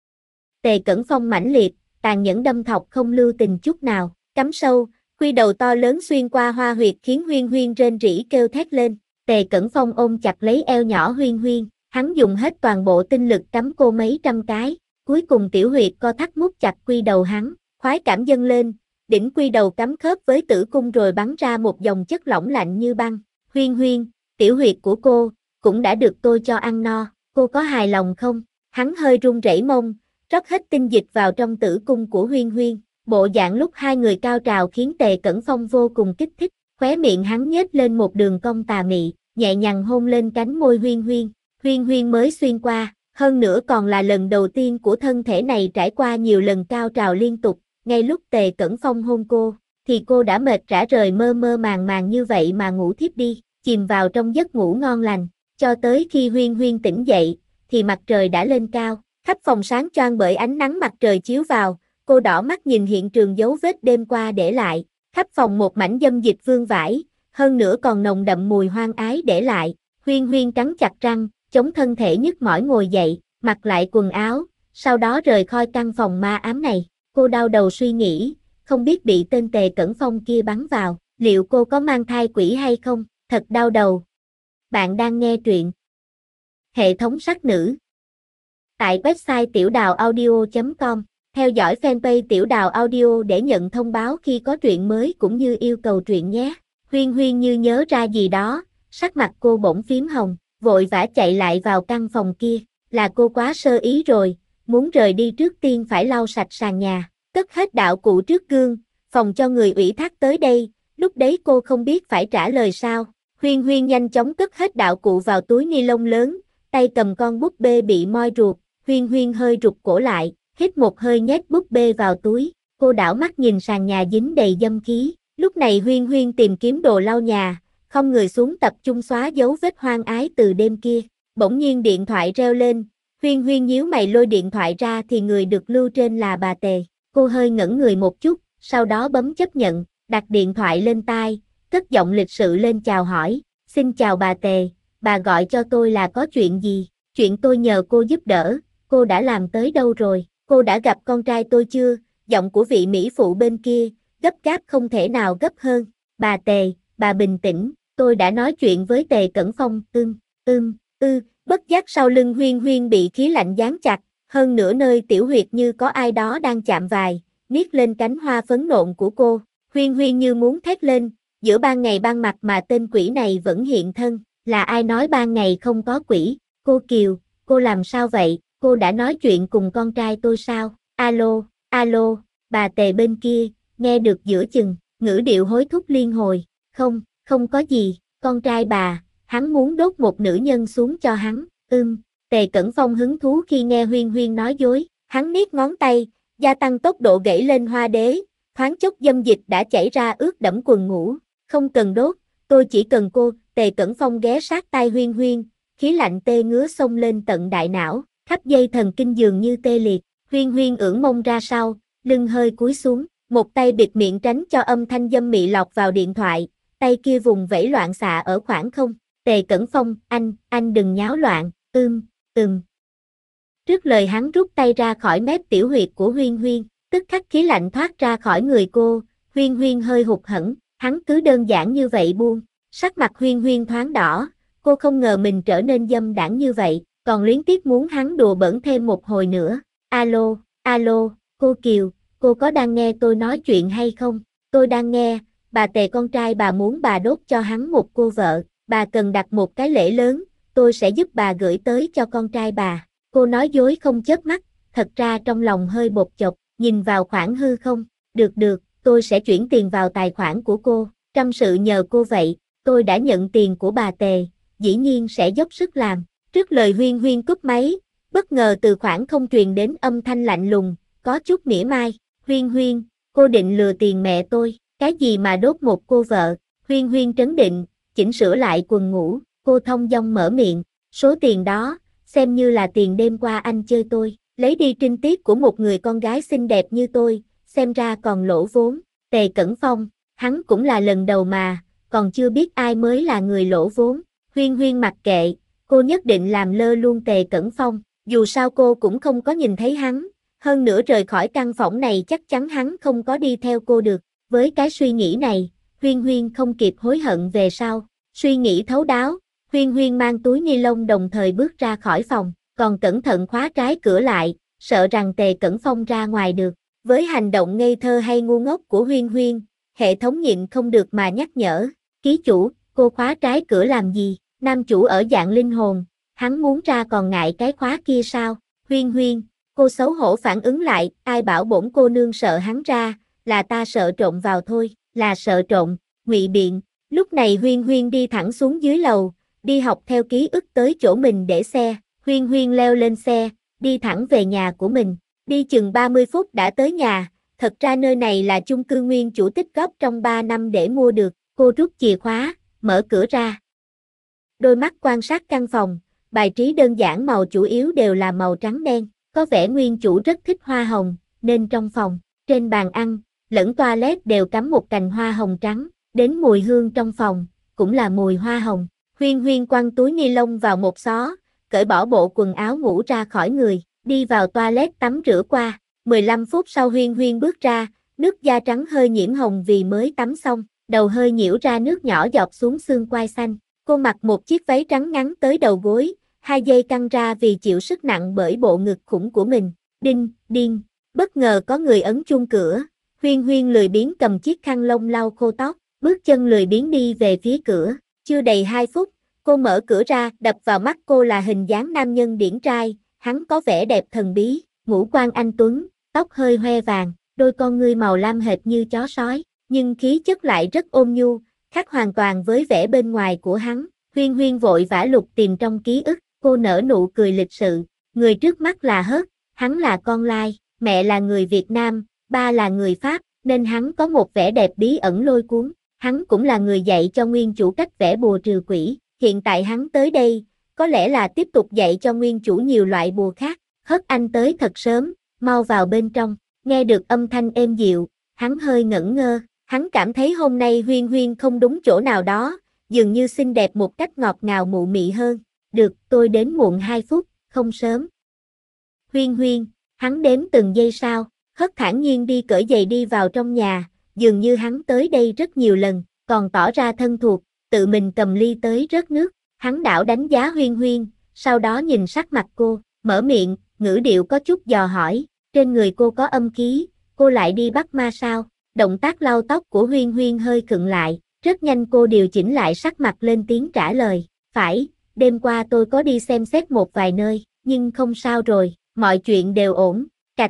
Tề Cẩn Phong mãnh liệt, tàn nhẫn đâm thọc không lưu tình chút nào, cắm sâu, quy đầu to lớn xuyên qua hoa huyệt khiến Huyên Huyên rên rỉ kêu thét lên. Tề Cẩn Phong ôm chặt lấy eo nhỏ Huyên Huyên, hắn dùng hết toàn bộ tinh lực cắm cô mấy trăm cái, cuối cùng tiểu huyệt co thắt mút chặt quy đầu hắn, khoái cảm dâng lên, đỉnh quy đầu cắm khớp với tử cung rồi bắn ra một dòng chất lỏng lạnh như băng. Huyên Huyên, tiểu huyệt của cô, cũng đã được tôi cho ăn no, cô có hài lòng không? Hắn hơi run rẩy mông, rót hết tinh dịch vào trong tử cung của Huyên Huyên, bộ dạng lúc hai người cao trào khiến Tề Cẩn Phong vô cùng kích thích, khóe miệng hắn nhếch lên một đường cong tà mị, nhẹ nhàng hôn lên cánh môi Huyên Huyên. Huyên Huyên mới xuyên qua, hơn nữa còn là lần đầu tiên của thân thể này trải qua nhiều lần cao trào liên tục, ngay lúc Tề Cẩn Phong hôn cô, thì cô đã mệt rã rời mơ mơ màng màng như vậy mà ngủ thiếp đi, chìm vào trong giấc ngủ ngon lành, cho tới khi Huyên Huyên tỉnh dậy, thì mặt trời đã lên cao, khắp phòng sáng choang bởi ánh nắng mặt trời chiếu vào, cô đỏ mắt nhìn hiện trường dấu vết đêm qua để lại, khắp phòng một mảnh dâm dịch vương vãi, hơn nữa còn nồng đậm mùi hoang ái để lại. Huyên Huyên cắn chặt răng, chống thân thể nhức mỏi ngồi dậy, mặc lại quần áo, sau đó rời khỏi căn phòng ma ám này. Cô đau đầu suy nghĩ, không biết bị tên Tề Cẩn Phong kia bắn vào, liệu cô có mang thai quỷ hay không, thật đau đầu. Bạn đang nghe truyện Hệ thống sắc nữ tại website tiểudàuaudio.com. Theo dõi fanpage Tiểu Đào Audio để nhận thông báo khi có truyện mới cũng như yêu cầu truyện nhé. Huyên Huyên như nhớ ra gì đó, sắc mặt cô bỗng phím hồng, vội vã chạy lại vào căn phòng kia. Là cô quá sơ ý rồi, muốn rời đi trước tiên phải lau sạch sàn nhà, cất hết đạo cụ trước gương, phòng cho người ủy thác tới đây, lúc đấy cô không biết phải trả lời sao. Huyên Huyên nhanh chóng cất hết đạo cụ vào túi ni lông lớn, tay cầm con búp bê bị moi ruột, Huyên Huyên hơi rụt cổ lại, hít một hơi nhét búp bê vào túi, cô đảo mắt nhìn sàn nhà dính đầy dâm khí, lúc này Huyên Huyên tìm kiếm đồ lau nhà, không người xuống tập trung xóa dấu vết hoang ái từ đêm kia. Bỗng nhiên điện thoại reo lên, Huyên Huyên nhíu mày lôi điện thoại ra thì người được lưu trên là bà Tề, cô hơi ngẩn người một chút, sau đó bấm chấp nhận, đặt điện thoại lên tai, cất giọng lịch sự lên chào hỏi, xin chào bà Tề, bà gọi cho tôi là có chuyện gì, chuyện tôi nhờ cô giúp đỡ, cô đã làm tới đâu rồi, cô đã gặp con trai tôi chưa, giọng của vị mỹ phụ bên kia, gấp gáp không thể nào gấp hơn, bà Tề, bà bình tĩnh, tôi đã nói chuyện với Tề Cẩn Phong, bất giác sau lưng Huyên Huyên bị khí lạnh dán chặt, hơn nửa nơi tiểu huyệt như có ai đó đang chạm vài, niết lên cánh hoa phấn nộn của cô, Huyên Huyên như muốn thét lên, giữa ban ngày ban mặt mà tên quỷ này vẫn hiện thân, là ai nói ban ngày không có quỷ, cô Kiều, cô làm sao vậy, cô đã nói chuyện cùng con trai tôi sao, alo, bà Tề bên kia, nghe được giữa chừng, ngữ điệu hối thúc liên hồi, không có gì, con trai bà, hắn muốn đốt một nữ nhân xuống cho hắn, Tề Cẩn Phong hứng thú khi nghe Huyên Huyên nói dối, hắn niết ngón tay, gia tăng tốc độ gãy lên hoa đế, thoáng chốc dâm dịch đã chảy ra ướt đẫm quần ngủ, không cần đốt, tôi chỉ cần cô, Tề Cẩn Phong ghé sát tai Huyên Huyên, khí lạnh tê ngứa xông lên tận đại não, khắp dây thần kinh dường như tê liệt, Huyên Huyên ưỡn mông ra sau, lưng hơi cúi xuống, một tay bịt miệng tránh cho âm thanh dâm mị lọt vào điện thoại, tay kia vùng vẫy loạn xạ ở khoảng không, Tề Cẩn Phong, anh đừng nháo loạn, Trước lời hắn rút tay ra khỏi mép tiểu huyệt của Huyên Huyên, tức khắc khí lạnh thoát ra khỏi người cô, Huyên Huyên hơi hụt hẫng, hắn cứ đơn giản như vậy buông, sắc mặt Huyên Huyên thoáng đỏ, cô không ngờ mình trở nên dâm đãng như vậy, còn luyến tiếc muốn hắn đùa bỡn thêm một hồi nữa, alo, cô Kiều, cô có đang nghe tôi nói chuyện hay không, tôi đang nghe, bà Tề con trai bà muốn bà đốt cho hắn một cô vợ, bà cần đặt một cái lễ lớn, tôi sẽ giúp bà gửi tới cho con trai bà. Cô nói dối không chớp mắt, thật ra trong lòng hơi bột chột, nhìn vào khoản hư không, được, tôi sẽ chuyển tiền vào tài khoản của cô, trăm sự nhờ cô vậy, tôi đã nhận tiền của bà Tề, dĩ nhiên sẽ dốc sức làm. Trước lời Huyên Huyên cúp máy, bất ngờ từ khoản không truyền đến âm thanh lạnh lùng, có chút mỉa mai, Huyên, cô định lừa tiền mẹ tôi, cái gì mà đốt một cô vợ, Huyên Huyên trấn định, chỉnh sửa lại quần ngủ, cô thông dong mở miệng, số tiền đó, xem như là tiền đêm qua anh chơi tôi, lấy đi trinh tiết của một người con gái xinh đẹp như tôi, xem ra còn lỗ vốn, Tề Cẩn Phong, hắn cũng là lần đầu mà, còn chưa biết ai mới là người lỗ vốn, Huyên Huyên mặc kệ, cô nhất định làm lơ luôn Tề Cẩn Phong, dù sao cô cũng không có nhìn thấy hắn, hơn nữa rời khỏi căn phòng này chắc chắn hắn không có đi theo cô được, với cái suy nghĩ này, Huyên Huyên không kịp hối hận về sau, suy nghĩ thấu đáo. Huyên Huyên mang túi ni lông đồng thời bước ra khỏi phòng, còn cẩn thận khóa trái cửa lại, sợ rằng Tề Cẩn Phong ra ngoài được. Với hành động ngây thơ hay ngu ngốc của Huyên Huyên, hệ thống nhịn không được mà nhắc nhở. Ký chủ, cô khóa trái cửa làm gì? Nam chủ ở dạng linh hồn, hắn muốn ra còn ngại cái khóa kia sao? Huyên, cô xấu hổ phản ứng lại, ai bảo bổn cô nương sợ hắn ra, là ta sợ trộn vào thôi, là sợ trộn, ngụy biện. Lúc này Huyên đi thẳng xuống dưới lầu, đi học theo ký ức tới chỗ mình để xe, Huyên leo lên xe, đi thẳng về nhà của mình, đi chừng 30 phút đã tới nhà, thật ra nơi này là chung cư nguyên chủ tích góp trong 3 năm để mua được, cô rút chìa khóa, mở cửa ra. Đôi mắt quan sát căn phòng, bài trí đơn giản màu chủ yếu đều là màu trắng đen, có vẻ nguyên chủ rất thích hoa hồng, nên trong phòng, trên bàn ăn, lẫn toilet đều cắm một cành hoa hồng trắng, đến mùi hương trong phòng, cũng là mùi hoa hồng. Huyên quăng túi ni lông vào một xó, cởi bỏ bộ quần áo ngủ ra khỏi người, đi vào toilet tắm rửa qua. 15 phút sau Huyên bước ra, nước da trắng hơi nhiễm hồng vì mới tắm xong, đầu hơi nhiễu ra nước nhỏ giọt xuống xương quai xanh. Cô mặc một chiếc váy trắng ngắn tới đầu gối, 2 dây căng ra vì chịu sức nặng bởi bộ ngực khủng của mình. Đinh, Bất ngờ có người ấn chuông cửa, Huyên Huyên lười biếng cầm chiếc khăn lông lau khô tóc, bước chân lười biếng đi về phía cửa. Chưa đầy 2 phút, cô mở cửa ra, đập vào mắt cô là hình dáng nam nhân điển trai, hắn có vẻ đẹp thần bí, ngũ quan anh tuấn, tóc hơi hoe vàng, đôi con ngươi màu lam hệt như chó sói, nhưng khí chất lại rất ôn nhu, khác hoàn toàn với vẻ bên ngoài của hắn. Huyên Huyên vội vã lục tìm trong ký ức, cô nở nụ cười lịch sự, người trước mắt là Hớt, hắn là con lai, mẹ là người Việt Nam, ba là người Pháp, nên hắn có một vẻ đẹp bí ẩn lôi cuốn. Hắn cũng là người dạy cho nguyên chủ cách vẽ bùa trừ quỷ, hiện tại hắn tới đây, có lẽ là tiếp tục dạy cho nguyên chủ nhiều loại bùa khác. Hớt, anh tới thật sớm, mau vào bên trong. Nghe được âm thanh êm dịu, hắn hơi ngẩn ngơ, hắn cảm thấy hôm nay Huyên Huyên không đúng chỗ nào đó, dường như xinh đẹp một cách ngọt ngào mụ mị hơn. Được, tôi đến muộn 2 phút, không sớm. Huyên Huyên, hắn đếm từng giây sao? Hớt thản nhiên đi cởi giày đi vào trong nhà, dường như hắn tới đây rất nhiều lần, còn tỏ ra thân thuộc, tự mình cầm ly tới rớt nước. Hắn đảo đánh giá Huyên Huyên, sau đó nhìn sắc mặt cô, mở miệng, ngữ điệu có chút dò hỏi, trên người cô có âm khí, cô lại đi bắt ma sao? Động tác lau tóc của Huyên Huyên hơi khựng lại, rất nhanh cô điều chỉnh lại sắc mặt lên tiếng trả lời, phải, đêm qua tôi có đi xem xét một vài nơi, nhưng không sao rồi, mọi chuyện đều ổn. Cạch.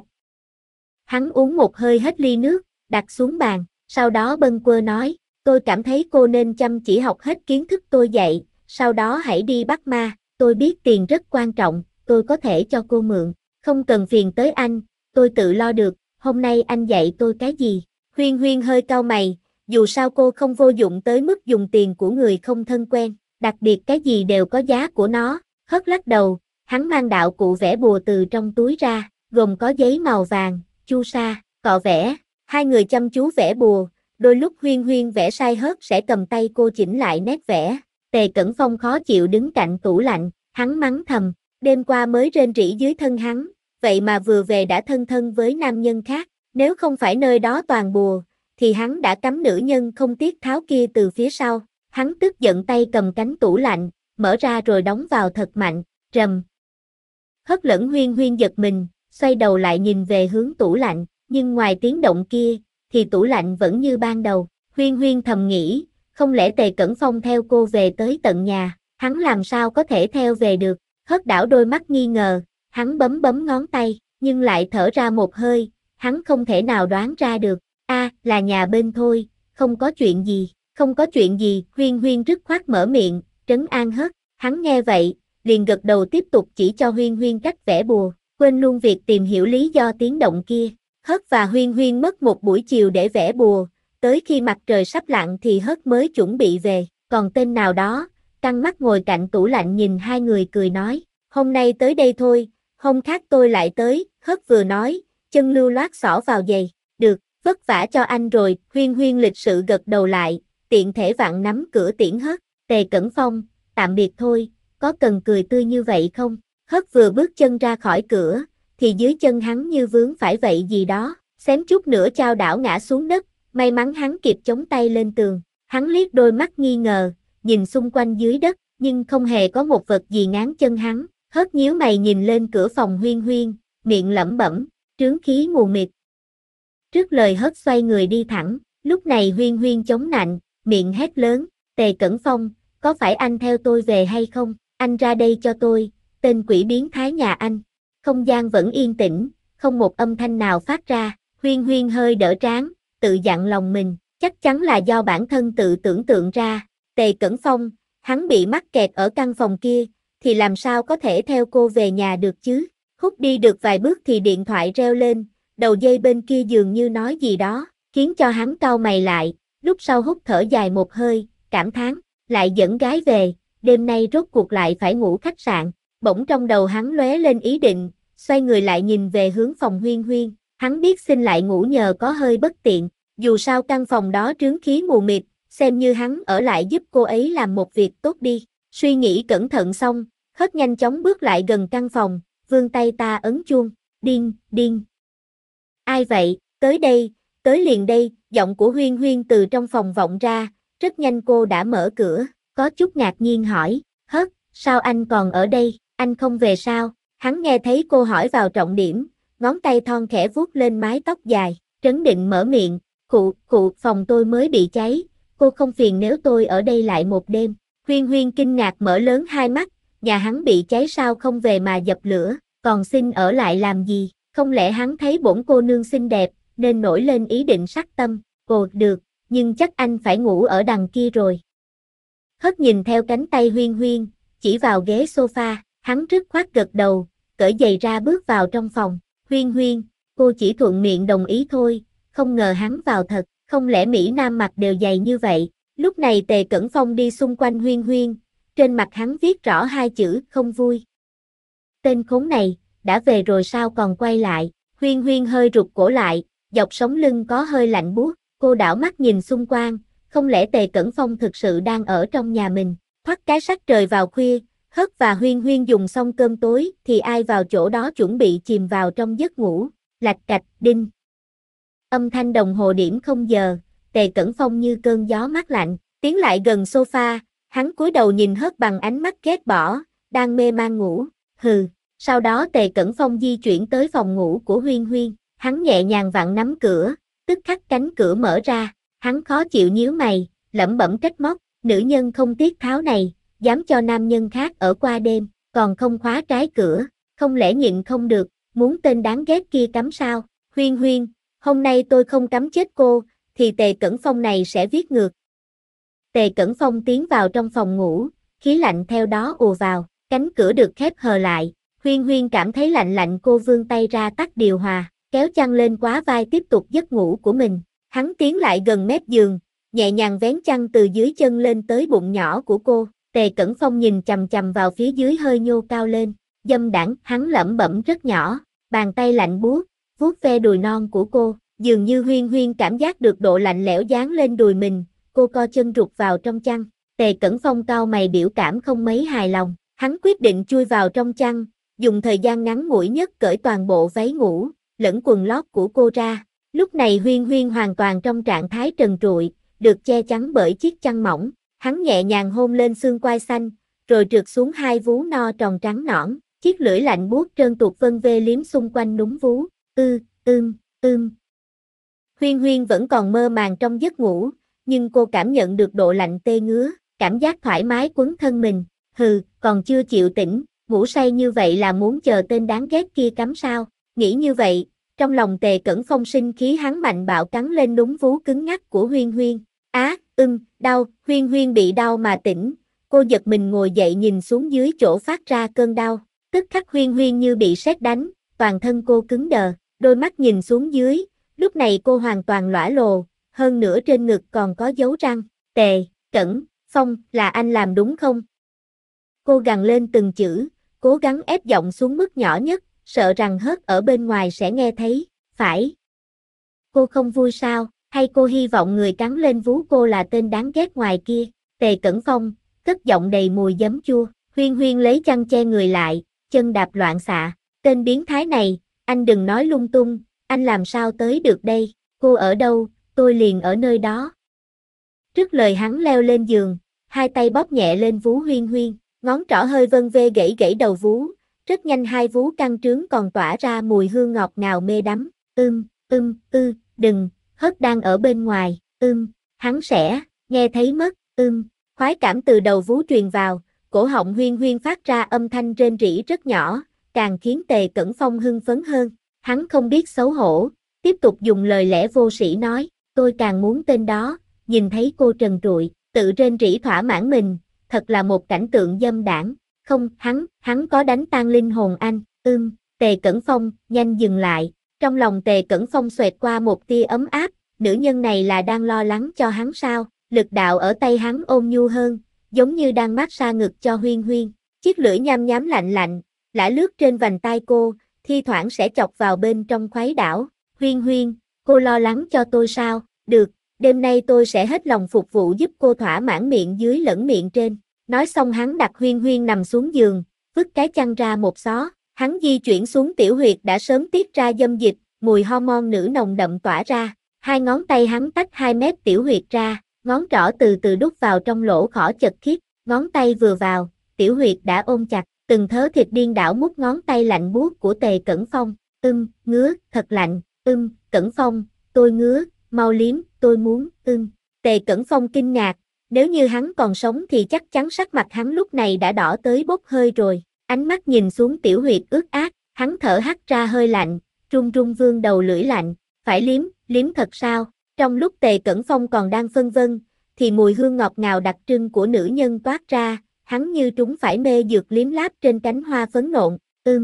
Hắn uống một hơi hết ly nước, đặt xuống bàn, sau đó bâng quơ nói, tôi cảm thấy cô nên chăm chỉ học hết kiến thức tôi dạy, sau đó hãy đi bắt ma, tôi biết tiền rất quan trọng, tôi có thể cho cô mượn, không cần phiền tới anh, tôi tự lo được, hôm nay anh dạy tôi cái gì? Huyên Huyên hơi cau mày, dù sao cô không vô dụng tới mức dùng tiền của người không thân quen, đặc biệt cái gì đều có giá của nó. Hớt lắc đầu, hắn mang đạo cụ vẽ bùa từ trong túi ra, gồm có giấy màu vàng, chu sa, cọ vẽ. Hai người chăm chú vẽ bùa, đôi lúc Huyên Huyên vẽ sai Hớt sẽ cầm tay cô chỉnh lại nét vẽ. Tề Cẩn Phong khó chịu đứng cạnh tủ lạnh, hắn mắng thầm, đêm qua mới rên rỉ dưới thân hắn, vậy mà vừa về đã thân thân với nam nhân khác, nếu không phải nơi đó toàn bùa, thì hắn đã cắm nữ nhân không tiếc tháo kia từ phía sau. Hắn tức giận tay cầm cánh tủ lạnh, mở ra rồi đóng vào thật mạnh, rầm. Hớt lẫn Huyên Huyên giật mình, xoay đầu lại nhìn về hướng tủ lạnh, nhưng ngoài tiếng động kia, thì tủ lạnh vẫn như ban đầu. Huyên Huyên thầm nghĩ, không lẽ Tề Cẩn Phong theo cô về tới tận nhà, hắn làm sao có thể theo về được. Hớt đảo đôi mắt nghi ngờ, hắn bấm bấm ngón tay, nhưng lại thở ra một hơi, hắn không thể nào đoán ra được. Là nhà bên thôi, không có chuyện gì, không có chuyện gì. Huyên Huyên dứt khoát mở miệng, trấn an Hớt. Hắn nghe vậy, liền gật đầu tiếp tục chỉ cho Huyên Huyên cách vẽ bùa, quên luôn việc tìm hiểu lý do tiếng động kia. Hớt và Huyên Huyên mất một buổi chiều để vẽ bùa, tới khi mặt trời sắp lặn thì Hớt mới chuẩn bị về, còn tên nào đó, căng mắt ngồi cạnh tủ lạnh nhìn hai người cười nói, hôm nay tới đây thôi, hôm khác tôi lại tới. Hớt vừa nói, chân lưu loát xỏ vào giày, được, vất vả cho anh rồi. Huyên Huyên lịch sự gật đầu lại, tiện thể vặn nắm cửa tiễn Hớt. Tề Cẩn Phong, tạm biệt thôi, có cần cười tươi như vậy không? Hớt vừa bước chân ra khỏi cửa, thì dưới chân hắn như vướng phải vậy gì đó, xém chút nữa chao đảo ngã xuống đất, may mắn hắn kịp chống tay lên tường. Hắn liếc đôi mắt nghi ngờ, nhìn xung quanh dưới đất, nhưng không hề có một vật gì ngáng chân hắn. Hớt nhíu mày nhìn lên cửa phòng Huyên Huyên, miệng lẩm bẩm, trướng khí mù mịt. Trước lời Hớt xoay người đi thẳng, lúc này Huyên Huyên chống nạnh, miệng hét lớn, Tề Cẩn Phong, có phải anh theo tôi về hay không? Anh ra đây cho tôi, tên quỷ biến thái nhà anh. Không gian vẫn yên tĩnh, không một âm thanh nào phát ra. Huyên Huyên hơi đỡ trán, tự dặn lòng mình, chắc chắn là do bản thân tự tưởng tượng ra. Tề Cẩn Phong, hắn bị mắc kẹt ở căn phòng kia, thì làm sao có thể theo cô về nhà được chứ? Hút đi được vài bước thì điện thoại reo lên, đầu dây bên kia dường như nói gì đó, khiến cho hắn cau mày lại. Lúc sau Hút thở dài một hơi, cảm thán, lại dẫn gái về, đêm nay rốt cuộc lại phải ngủ khách sạn. Bỗng trong đầu hắn lóe lên ý định, xoay người lại nhìn về hướng phòng Huyên Huyên. Hắn biết xin lại ngủ nhờ có hơi bất tiện, dù sao căn phòng đó trướng khí mù mịt, xem như hắn ở lại giúp cô ấy làm một việc tốt đi. Suy nghĩ cẩn thận xong, Hớt nhanh chóng bước lại gần căn phòng, vươn tay ta ấn chuông, điên, điên. Ai vậy, tới đây, tới liền đây. Giọng của Huyên Huyên từ trong phòng vọng ra, rất nhanh cô đã mở cửa, có chút ngạc nhiên hỏi, Hớt, sao anh còn ở đây, anh không về sao? Hắn nghe thấy cô hỏi vào trọng điểm, ngón tay thon khẽ vuốt lên mái tóc dài, trấn định mở miệng, phòng tôi mới bị cháy, cô không phiền nếu tôi ở đây lại một đêm. Huyên Huyên kinh ngạc mở lớn hai mắt, nhà hắn bị cháy sao không về mà dập lửa, còn xin ở lại làm gì, không lẽ hắn thấy bổn cô nương xinh đẹp, nên nổi lên ý định sát tâm, được, nhưng chắc anh phải ngủ ở đằng kia rồi. Hất nhìn theo cánh tay Huyên Huyên, chỉ vào ghế sofa, hắn dứt khoát gật đầu, cởi giày ra bước vào trong phòng. Huyên Huyên, cô chỉ thuận miệng đồng ý thôi, không ngờ hắn vào thật, không lẽ Mỹ Nam mặc đều giày như vậy. Lúc này Tề Cẩn Phong đi xung quanh Huyên Huyên, trên mặt hắn viết rõ hai chữ không vui. Tên khốn này, đã về rồi sao còn quay lại, Huyên Huyên hơi rụt cổ lại, dọc sống lưng có hơi lạnh buốt, cô đảo mắt nhìn xung quanh, không lẽ Tề Cẩn Phong thực sự đang ở trong nhà mình, thoát cái sắc trời vào khuya, Hất và Huyên Huyên dùng xong cơm tối thì ai vào chỗ đó chuẩn bị chìm vào trong giấc ngủ, lạch cạch, đinh. Âm thanh đồng hồ điểm 0 giờ, Tề Cẩn Phong như cơn gió mát lạnh, tiến lại gần sofa, hắn cúi đầu nhìn Hất bằng ánh mắt ghét bỏ, đang mê man ngủ, hừ. Sau đó Tề Cẩn Phong di chuyển tới phòng ngủ của Huyên Huyên, hắn nhẹ nhàng vặn nắm cửa, tức khắc cánh cửa mở ra, hắn khó chịu nhíu mày, lẩm bẩm trách móc, nữ nhân không tiết tháo này, dám cho nam nhân khác ở qua đêm, còn không khóa trái cửa, không lẽ nhịn không được, muốn tên đáng ghét kia cấm sao? Huyên Huyên, hôm nay tôi không cấm chết cô, thì Tề Cẩn Phong này sẽ viết ngược. Tề Cẩn Phong tiến vào trong phòng ngủ, khí lạnh theo đó ùa vào, cánh cửa được khép hờ lại. Huyên Huyên cảm thấy lạnh lạnh, cô vươn tay ra tắt điều hòa, kéo chăn lên quá vai tiếp tục giấc ngủ của mình. Hắn tiến lại gần mép giường, nhẹ nhàng vén chăn từ dưới chân lên tới bụng nhỏ của cô. Tề Cẩn Phong nhìn chằm chằm vào phía dưới hơi nhô cao lên, dâm đãng, hắn lẩm bẩm rất nhỏ, bàn tay lạnh buốt, vuốt ve đùi non của cô, dường như Huyên Huyên cảm giác được độ lạnh lẽo dán lên đùi mình, cô co chân rụt vào trong chăn. Tề Cẩn Phong cau mày biểu cảm không mấy hài lòng, hắn quyết định chui vào trong chăn, dùng thời gian ngắn ngủi nhất cởi toàn bộ váy ngủ, lẫn quần lót của cô ra. Lúc này Huyên Huyên hoàn toàn trong trạng thái trần trụi, được che chắn bởi chiếc chăn mỏng. Hắn nhẹ nhàng hôn lên xương quai xanh, rồi trượt xuống hai vú no tròn trắng nõn, chiếc lưỡi lạnh buốt trơn tuột vân vê liếm xung quanh núm vú. Huyên Huyên vẫn còn mơ màng trong giấc ngủ, nhưng cô cảm nhận được độ lạnh tê ngứa, cảm giác thoải mái quấn thân mình. Hừ, còn chưa chịu tỉnh, ngủ say như vậy là muốn chờ tên đáng ghét kia cắm sao? Nghĩ như vậy, trong lòng Tề Cẩn Phong sinh khí, hắn mạnh bạo cắn lên núm vú cứng ngắc của Huyên Huyên. Đau, Huyên Huyên bị đau mà tỉnh, cô giật mình ngồi dậy nhìn xuống dưới chỗ phát ra cơn đau, tức khắc Huyên Huyên như bị sét đánh, toàn thân cô cứng đờ, đôi mắt nhìn xuống dưới, lúc này cô hoàn toàn lõa lồ, hơn nữa trên ngực còn có dấu răng. Tề Cẩn Phong, là anh làm đúng không? Cô gằn lên từng chữ, cố gắng ép giọng xuống mức nhỏ nhất, sợ rằng Hất ở bên ngoài sẽ nghe thấy. Phải. Cô không vui sao? Hay cô hy vọng người cắn lên vú cô là tên đáng ghét ngoài kia? Tề Cẩn Phong, cất giọng đầy mùi giấm chua. Huyên Huyên lấy chăn che người lại, chân đạp loạn xạ. Tên biến thái này, anh đừng nói lung tung, anh làm sao tới được đây? Cô ở đâu, tôi liền ở nơi đó. Trước lời hắn leo lên giường, hai tay bóp nhẹ lên vú Huyên Huyên, ngón trỏ hơi vân vê gãy đầu vú, rất nhanh hai vú căng trướng còn tỏa ra mùi hương ngọt ngào mê đắm. Đừng, Hất đang ở bên ngoài, hắn sẽ nghe thấy mất, khoái cảm từ đầu vú truyền vào, cổ họng Huyên Huyên phát ra âm thanh rên rỉ rất nhỏ, càng khiến Tề Cẩn Phong hưng phấn hơn. Hắn không biết xấu hổ, tiếp tục dùng lời lẽ vô sĩ nói, tôi càng muốn tên đó, nhìn thấy cô trần trụi, tự rên rỉ thỏa mãn mình, thật là một cảnh tượng dâm đãng. Không, hắn có đánh tan linh hồn anh, Tề Cẩn Phong, nhanh dừng lại. Trong lòng Tề Cẩn Phong xoẹt qua một tia ấm áp, nữ nhân này là đang lo lắng cho hắn sao? Lực đạo ở tay hắn ôn nhu hơn, giống như đang mát xa ngực cho Huyên Huyên. Chiếc lưỡi nham nhám lạnh lạnh, lả lướt trên vành tai cô, thi thoảng sẽ chọc vào bên trong khuấy đảo. Huyên Huyên, cô lo lắng cho tôi sao? Được, đêm nay tôi sẽ hết lòng phục vụ giúp cô thỏa mãn miệng dưới lẫn miệng trên. Nói xong hắn đặt Huyên Huyên nằm xuống giường, vứt cái chăn ra một xó. Hắn di chuyển xuống tiểu huyệt đã sớm tiết ra dâm dịch, mùi hormone nữ nồng đậm tỏa ra. Hai ngón tay hắn tách 2 mét tiểu huyệt ra, ngón trỏ từ từ đút vào trong lỗ khỏ chật khít, ngón tay vừa vào, tiểu huyệt đã ôm chặt, từng thớ thịt điên đảo mút ngón tay lạnh buốt của Tề Cẩn Phong. ngứa, thật lạnh, Cẩn Phong, tôi ngứa, mau liếm, tôi muốn, Tề Cẩn Phong kinh ngạc, nếu như hắn còn sống thì chắc chắn sắc mặt hắn lúc này đã đỏ tới bốc hơi rồi, ánh mắt nhìn xuống tiểu huyệt ướt át, hắn thở hắt ra hơi lạnh, run run vương đầu lưỡi lạnh, phải liếm thật sao? Trong lúc Tề Cẩn Phong còn đang phân vân, thì mùi hương ngọt ngào đặc trưng của nữ nhân toát ra, hắn như trúng phải mê dược liếm láp trên cánh hoa phấn nộn,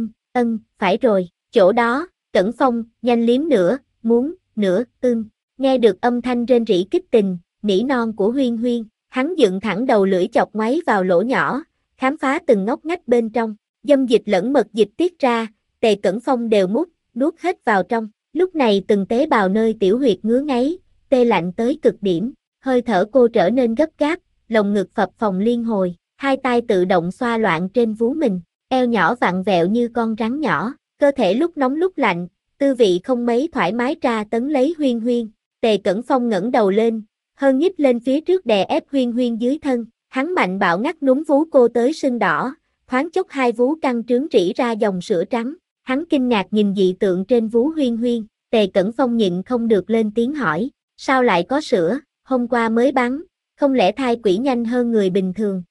phải rồi, chỗ đó, Cẩn Phong, nhanh liếm nữa, muốn, nữa, nghe được âm thanh rên rỉ kích tình, nỉ non của Huyên Huyên, hắn dựng thẳng đầu lưỡi chọc ngoáy vào lỗ nhỏ, khám phá từng ngóc ngách bên trong, dâm dịch lẫn mật dịch tiết ra, Tề Cẩn Phong đều nuốt hết vào trong, lúc này từng tế bào nơi tiểu huyệt ngứa ngáy, tê lạnh tới cực điểm, hơi thở cô trở nên gấp gáp, lồng ngực phập phồng liên hồi, hai tay tự động xoa loạn trên vú mình, eo nhỏ vặn vẹo như con rắn nhỏ, cơ thể lúc nóng lúc lạnh, tư vị không mấy thoải mái tra tấn lấy Huyên Huyên, Tề Cẩn Phong ngẩng đầu lên, hơn nhích lên phía trước đè ép Huyên Huyên dưới thân, hắn mạnh bạo ngắt núm vú cô tới sưng đỏ, thoáng chốc hai vú căng trướng rỉ ra dòng sữa trắng, hắn kinh ngạc nhìn dị tượng trên vú Huyên Huyên, Tề Cẩn Phong nhịn không được lên tiếng hỏi, sao lại có sữa, hôm qua mới bắn, không lẽ thai quỷ nhanh hơn người bình thường,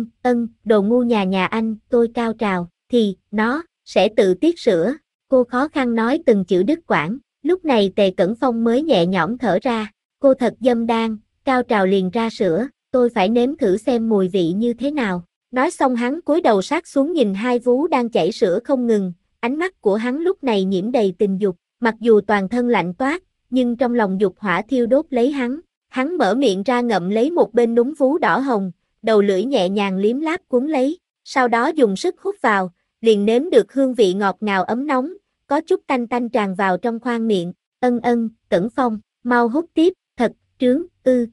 đồ ngu nhà anh, tôi cao trào, thì, nó, sẽ tự tiết sữa, cô khó khăn nói từng chữ đứt quãng, lúc này Tề Cẩn Phong mới nhẹ nhõm thở ra, cô thật dâm đan, cao trào liền ra sữa, tôi phải nếm thử xem mùi vị như thế nào, nói xong hắn cúi đầu sát xuống nhìn hai vú đang chảy sữa không ngừng, ánh mắt của hắn lúc này nhiễm đầy tình dục, mặc dù toàn thân lạnh toát, nhưng trong lòng dục hỏa thiêu đốt lấy hắn mở miệng ra ngậm lấy một bên núm vú đỏ hồng, đầu lưỡi nhẹ nhàng liếm láp cuốn lấy, sau đó dùng sức hút vào, liền nếm được hương vị ngọt ngào ấm nóng, có chút tanh tanh tràn vào trong khoang miệng, Cẩn Phong, mau hút tiếp, thật, trướng,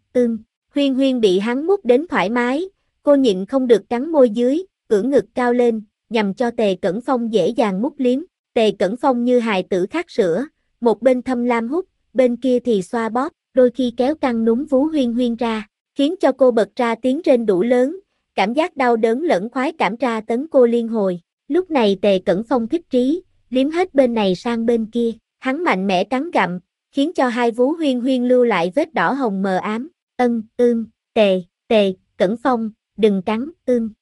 Huyên Huyên bị hắn mút đến thoải mái, cô nhịn không được cắn môi dưới, ưỡn ngực cao lên, nhằm cho Tề Cẩn Phong dễ dàng mút liếm, Tề Cẩn Phong như hài tử khát sữa, một bên thâm lam hút, bên kia thì xoa bóp, đôi khi kéo căng núm vú Huyên Huyên ra, khiến cho cô bật ra tiếng rên đủ lớn, cảm giác đau đớn lẫn khoái cảm tra tấn cô liên hồi, lúc này Tề Cẩn Phong thích trí, liếm hết bên này sang bên kia, hắn mạnh mẽ cắn gặm, khiến cho hai vú Huyên Huyên lưu lại vết đỏ hồng mờ ám, Tề Cẩn Phong, đừng cắn,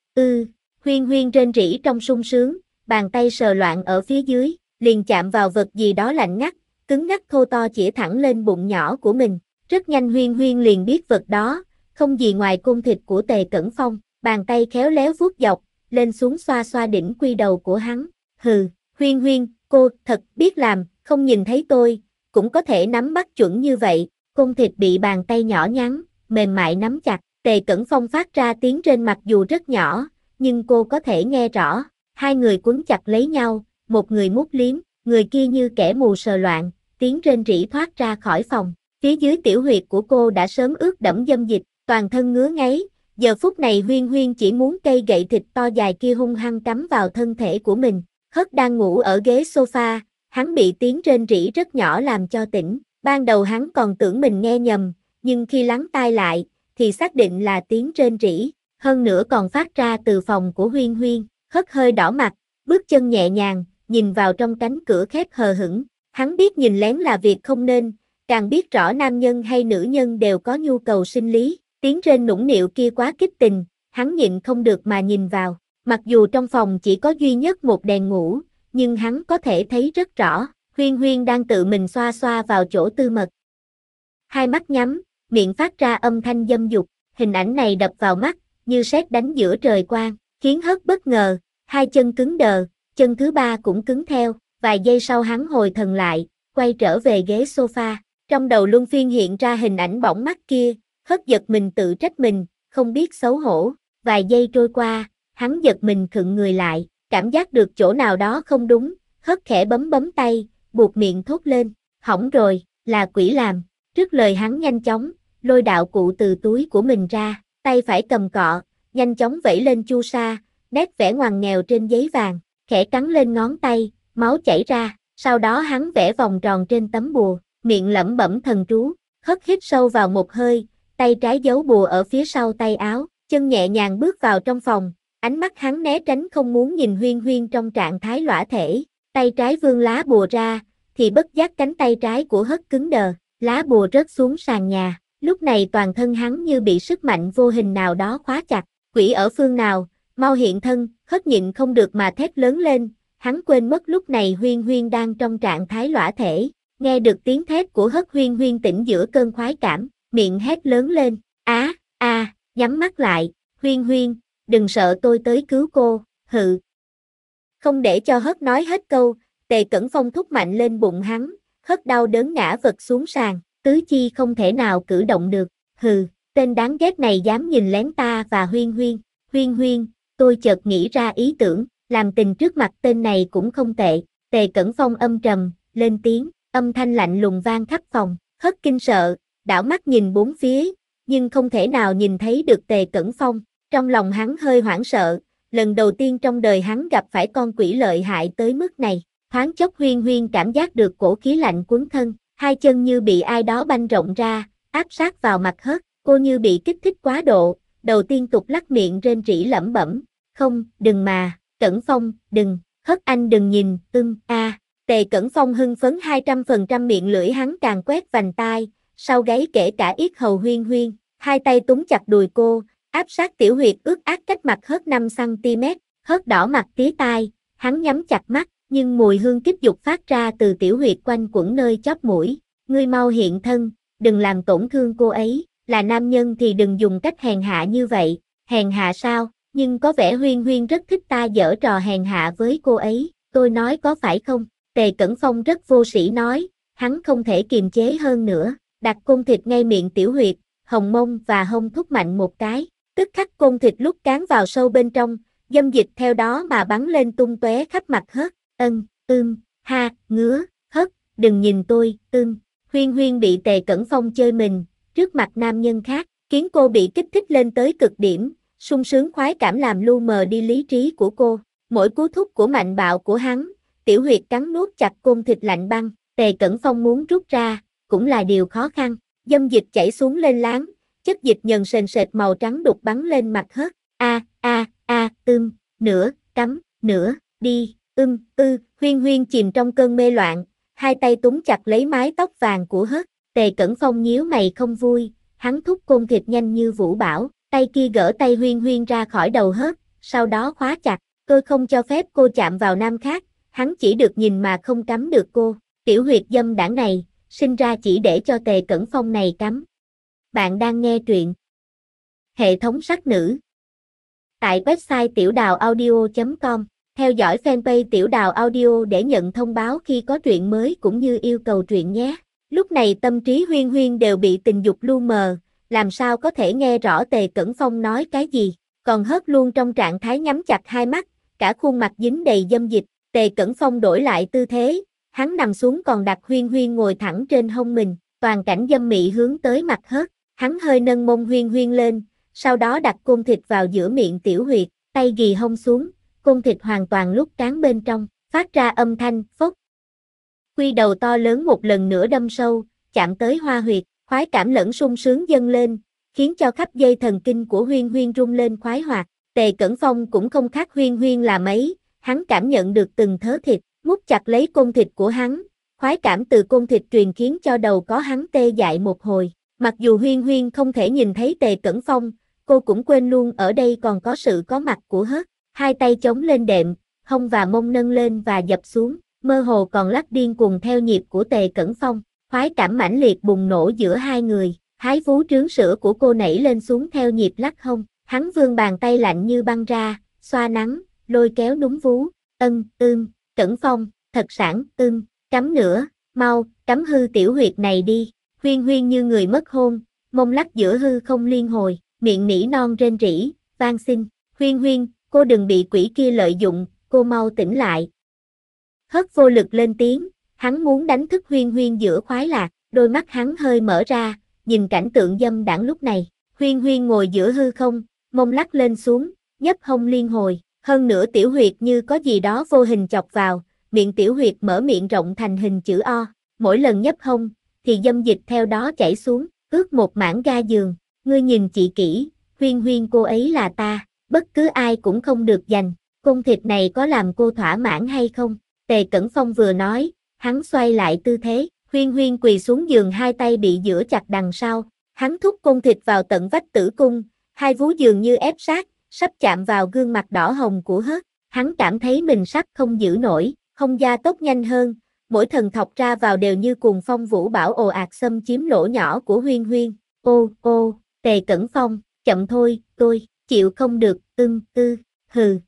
Huyên Huyên rên rỉ trong sung sướng, bàn tay sờ loạn ở phía dưới, liền chạm vào vật gì đó lạnh ngắt, cứng ngắc thô to chĩa thẳng lên bụng nhỏ của mình, rất nhanh Huyên Huyên liền biết vật đó, không gì ngoài côn thịt của Tề Cẩn Phong, bàn tay khéo léo vuốt dọc, lên xuống xoa xoa đỉnh quy đầu của hắn, Huyên Huyên, cô thật biết làm, không nhìn thấy tôi, cũng có thể nắm bắt chuẩn như vậy, côn thịt bị bàn tay nhỏ nhắn, mềm mại nắm chặt, Tề Cẩn Phong phát ra tiếng rên mặc dù rất nhỏ, nhưng cô có thể nghe rõ, hai người quấn chặt lấy nhau, một người mút liếm, người kia như kẻ mù sờ loạn, tiếng rên rỉ thoát ra khỏi phòng, phía dưới tiểu huyệt của cô đã sớm ướt đẫm dâm dịch, toàn thân ngứa ngáy, giờ phút này Huyên Huyên chỉ muốn cây gậy thịt to dài kia hung hăng cắm vào thân thể của mình, Hất đang ngủ ở ghế sofa, hắn bị tiếng rên rỉ rất nhỏ làm cho tỉnh, ban đầu hắn còn tưởng mình nghe nhầm, nhưng khi lắng tai lại, thì xác định là tiếng rên rỉ, hơn nữa còn phát ra từ phòng của Huyên Huyên, Hất hơi đỏ mặt, bước chân nhẹ nhàng, nhìn vào trong cánh cửa khép hờ hững, hắn biết nhìn lén là việc không nên, càng biết rõ nam nhân hay nữ nhân đều có nhu cầu sinh lý, tiếng rên nũng nịu kia quá kích tình, hắn nhịn không được mà nhìn vào, mặc dù trong phòng chỉ có duy nhất một đèn ngủ, nhưng hắn có thể thấy rất rõ, Huyên Huyên đang tự mình xoa xoa vào chỗ tư mật. Hai mắt nhắm, miệng phát ra âm thanh dâm dục, hình ảnh này đập vào mắt, như sét đánh giữa trời quang, khiến Hất bất ngờ, hai chân cứng đờ, chân thứ ba cũng cứng theo, vài giây sau hắn hồi thần lại, quay trở về ghế sofa, trong đầu luân phiên hiện ra hình ảnh bỏng mắt kia, Hất giật mình tự trách mình, không biết xấu hổ, vài giây trôi qua, hắn giật mình khựng người lại, cảm giác được chỗ nào đó không đúng, Hất khẽ bấm bấm tay, buột miệng thốt lên, hỏng rồi, là quỷ làm, trước lời hắn nhanh chóng, lôi đạo cụ từ túi của mình ra, tay phải cầm cọ, nhanh chóng vẩy lên chu sa, nét vẽ ngoằn nghèo trên giấy vàng, khẽ cắn lên ngón tay, máu chảy ra, sau đó hắn vẽ vòng tròn trên tấm bùa, miệng lẩm bẩm thần chú, Hất hít sâu vào một hơi, tay trái giấu bùa ở phía sau tay áo, chân nhẹ nhàng bước vào trong phòng, ánh mắt hắn né tránh không muốn nhìn Huyên Huyên trong trạng thái lõa thể, tay trái vươn lá bùa ra, thì bất giác cánh tay trái của Hất cứng đờ, lá bùa rớt xuống sàn nhà. Lúc này toàn thân hắn như bị sức mạnh vô hình nào đó khóa chặt. Quỷ ở phương nào, mau hiện thân, Hất nhịn không được mà thét lớn lên. Hắn quên mất lúc này Huyên Huyên đang trong trạng thái lõa thể. Nghe được tiếng thét của Hất, Huyên Huyên tỉnh giữa cơn khoái cảm, miệng hét lớn lên. Nhắm mắt lại, Huyên Huyên, đừng sợ, tôi tới cứu cô, hự. Không để cho Hất nói hết câu, Tề Cẩn Phong thúc mạnh lên bụng hắn, Hất đau đớn ngã vật xuống sàn, tứ chi không thể nào cử động được, hừ, tên đáng ghét này dám nhìn lén ta và Huyên Huyên. Huyên Huyên, tôi chợt nghĩ ra ý tưởng, làm tình trước mặt tên này cũng không tệ. Tề Cẩn Phong âm trầm, lên tiếng, âm thanh lạnh lùng vang khắp phòng, Hất kinh sợ, đảo mắt nhìn bốn phía, nhưng không thể nào nhìn thấy được Tề Cẩn Phong. Trong lòng hắn hơi hoảng sợ, lần đầu tiên trong đời hắn gặp phải con quỷ lợi hại tới mức này. Thoáng chốc Huyên Huyên cảm giác được cổ khí lạnh quấn thân, hai chân như bị ai đó banh rộng ra, áp sát vào mặt Hất, cô như bị kích thích quá độ, đầu tiên tục lắc miệng rên rỉ lẩm bẩm, không, đừng mà, Cẩn Phong, đừng, Hất anh đừng nhìn, Tề Cẩn Phong hưng phấn 200%, miệng lưỡi hắn càng quét vành tai, sau gáy kể cả yết hầu Huyên Huyên, hai tay túm chặt đùi cô, áp sát tiểu huyệt ướt át cách mặt Hất 5cm, Hất đỏ mặt tía tai, hắn nhắm chặt mắt, nhưng mùi hương kích dục phát ra từ tiểu huyệt quanh quẩn nơi chóp mũi. Ngươi mau hiện thân, đừng làm tổn thương cô ấy, là nam nhân thì đừng dùng cách hèn hạ như vậy. Hèn hạ sao? Nhưng có vẻ Huyên Huyên rất thích ta giở trò hèn hạ với cô ấy, tôi nói có phải không? Tề Cẩn Phong rất vô sĩ nói, hắn không thể kiềm chế hơn nữa, đặt côn thịt ngay miệng tiểu huyệt, hồng mông và hông thúc mạnh một cái, tức khắc côn thịt lúc cán vào sâu bên trong, dâm dịch theo đó mà bắn lên tung tóe khắp mặt Hất. Ngứa, Hất, đừng nhìn tôi, Huyên Huyên bị Tề Cẩn Phong chơi mình, trước mặt nam nhân khác, khiến cô bị kích thích lên tới cực điểm, sung sướng khoái cảm làm lu mờ đi lý trí của cô. Mỗi cú thúc của mạnh bạo của hắn, tiểu huyệt cắn nuốt chặt côn thịt lạnh băng, Tề Cẩn Phong muốn rút ra, cũng là điều khó khăn. Dâm dịch chảy xuống lên láng, chất dịch nhờn sền sệt màu trắng đục bắn lên mặt Hất. Nữa, cắm, nữa, đi, Huyên Huyên chìm trong cơn mê loạn, hai tay túm chặt lấy mái tóc vàng của Hất. Tề Cẩn Phong nhíu mày không vui, hắn thúc côn thịt nhanh như vũ bão, tay kia gỡ tay Huyên Huyên ra khỏi đầu Hất, sau đó khóa chặt, cơ không cho phép cô chạm vào nam khác, hắn chỉ được nhìn mà không cắm được cô. Tiểu huyệt dâm đảng này, sinh ra chỉ để cho Tề Cẩn Phong này cắm. Bạn đang nghe truyện hệ thống sắc nữ tại website tiểudàuaudio.com. Theo dõi fanpage Tiểu Đào Audio để nhận thông báo khi có truyện mới cũng như yêu cầu truyện nhé. Lúc này tâm trí Huyên Huyên đều bị tình dục lu mờ, làm sao có thể nghe rõ Tề Cẩn Phong nói cái gì, còn Hất luôn trong trạng thái nhắm chặt hai mắt, cả khuôn mặt dính đầy dâm dịch. Tề Cẩn Phong đổi lại tư thế, hắn nằm xuống còn đặt Huyên Huyên ngồi thẳng trên hông mình, toàn cảnh dâm mị hướng tới mặt Hất, hắn hơi nâng mông Huyên Huyên lên, sau đó đặt côn thịt vào giữa miệng tiểu huyệt, tay ghì hông xuống, côn thịt hoàn toàn lúc cán bên trong, phát ra âm thanh phốc. Quy đầu to lớn một lần nữa đâm sâu, chạm tới hoa huyệt, khoái cảm lẫn sung sướng dâng lên, khiến cho khắp dây thần kinh của Huyên Huyên rung lên khoái hoạt. Tề Cẩn Phong cũng không khác Huyên Huyên là mấy, hắn cảm nhận được từng thớ thịt, mút chặt lấy côn thịt của hắn, khoái cảm từ côn thịt truyền khiến cho đầu có hắn tê dại một hồi. Mặc dù Huyên Huyên không thể nhìn thấy Tề Cẩn Phong, cô cũng quên luôn ở đây còn có sự có mặt của Hất. Hai tay chống lên đệm, hông và mông nâng lên và dập xuống, mơ hồ còn lắc điên cuồng theo nhịp của Tề Cẩn Phong. Khoái cảm mãnh liệt bùng nổ giữa hai người, hái vú trướng sữa của cô nảy lên xuống theo nhịp lắc hông. Hắn vươn bàn tay lạnh như băng ra, xoa nắng, lôi kéo núm vú. Cẩn Phong, thật sảng, cắm nữa, mau, cắm hư tiểu huyệt này đi. Huyên Huyên như người mất hôn, mông lắc giữa hư không liên hồi, miệng nỉ non rên rỉ, van xin. Huyên Huyên, cô đừng bị quỷ kia lợi dụng, cô mau tỉnh lại. Hất vô lực lên tiếng, hắn muốn đánh thức Huyên Huyên giữa khoái lạc, đôi mắt hắn hơi mở ra, nhìn cảnh tượng dâm đãng lúc này. Huyên Huyên ngồi giữa hư không, mông lắc lên xuống, nhấp hông liên hồi, hơn nữa tiểu huyệt như có gì đó vô hình chọc vào, miệng tiểu huyệt mở miệng rộng thành hình chữ O, mỗi lần nhấp hông, thì dâm dịch theo đó chảy xuống, ướt một mảng ga giường. Ngươi nhìn chị kỹ, Huyên Huyên cô ấy là ta, bất cứ ai cũng không được giành, côn thịt này có làm cô thỏa mãn hay không? Tề Cẩn Phong vừa nói, hắn xoay lại tư thế, Huyên Huyên quỳ xuống giường hai tay bị giữa chặt đằng sau, hắn thúc côn thịt vào tận vách tử cung, hai vú dường như ép sát, sắp chạm vào gương mặt đỏ hồng của Hớt, hắn cảm thấy mình sắp không giữ nổi, không gia tốc nhanh hơn, mỗi thần thọc ra vào đều như cuồng phong vũ bão ồ ạt xâm chiếm lỗ nhỏ của Huyên Huyên, ô, Tề Cẩn Phong, chậm thôi, tôi, chịu không được, hừ.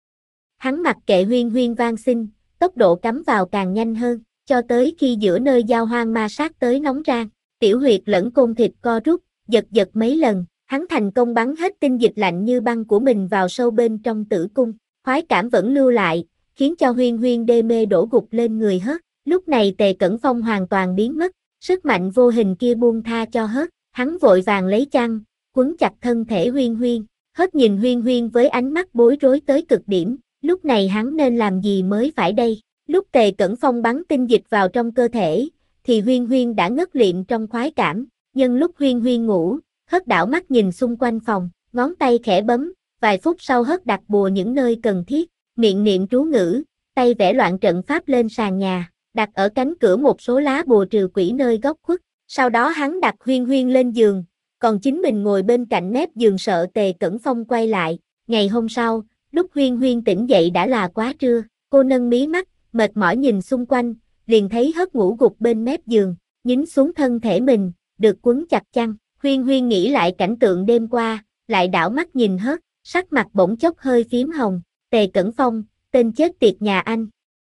Hắn mặc kệ Huyên Huyên van xin, tốc độ cắm vào càng nhanh hơn, cho tới khi giữa nơi giao hoang ma sát tới nóng rang, tiểu huyệt lẫn côn thịt co rút, giật mấy lần, hắn thành công bắn hết tinh dịch lạnh như băng của mình vào sâu bên trong tử cung, khoái cảm vẫn lưu lại, khiến cho Huyên Huyên đê mê đổ gục lên người Hớt, lúc này Tề Cẩn Phong hoàn toàn biến mất, sức mạnh vô hình kia buông tha cho Hớt, hắn vội vàng lấy chăn, quấn chặt thân thể Huyên Huyên, Hớt nhìn Huyên Huyên với ánh mắt bối rối tới cực điểm, lúc này hắn nên làm gì mới phải đây? Lúc Tề Cẩn Phong bắn tinh dịch vào trong cơ thể, thì Huyên Huyên đã ngất liệm trong khoái cảm, nhân lúc Huyên Huyên ngủ, Hớt đảo mắt nhìn xung quanh phòng, ngón tay khẽ bấm, vài phút sau Hớt đặt bùa những nơi cần thiết, miệng niệm chú ngữ, tay vẽ loạn trận pháp lên sàn nhà, đặt ở cánh cửa một số lá bùa trừ quỷ nơi góc khuất, sau đó hắn đặt Huyên Huyên lên giường, còn chính mình ngồi bên cạnh mép giường sợ Tề Cẩn Phong quay lại, ngày hôm sau, lúc Huyên Huyên tỉnh dậy đã là quá trưa, cô nâng mí mắt, mệt mỏi nhìn xung quanh, liền thấy Hớt ngủ gục bên mép giường, nhín xuống thân thể mình, được quấn chặt chăn. Huyên Huyên nghĩ lại cảnh tượng đêm qua, lại đảo mắt nhìn Hớt, sắc mặt bỗng chốc hơi phím hồng, Tề Cẩn Phong, tên chết tiệt nhà anh.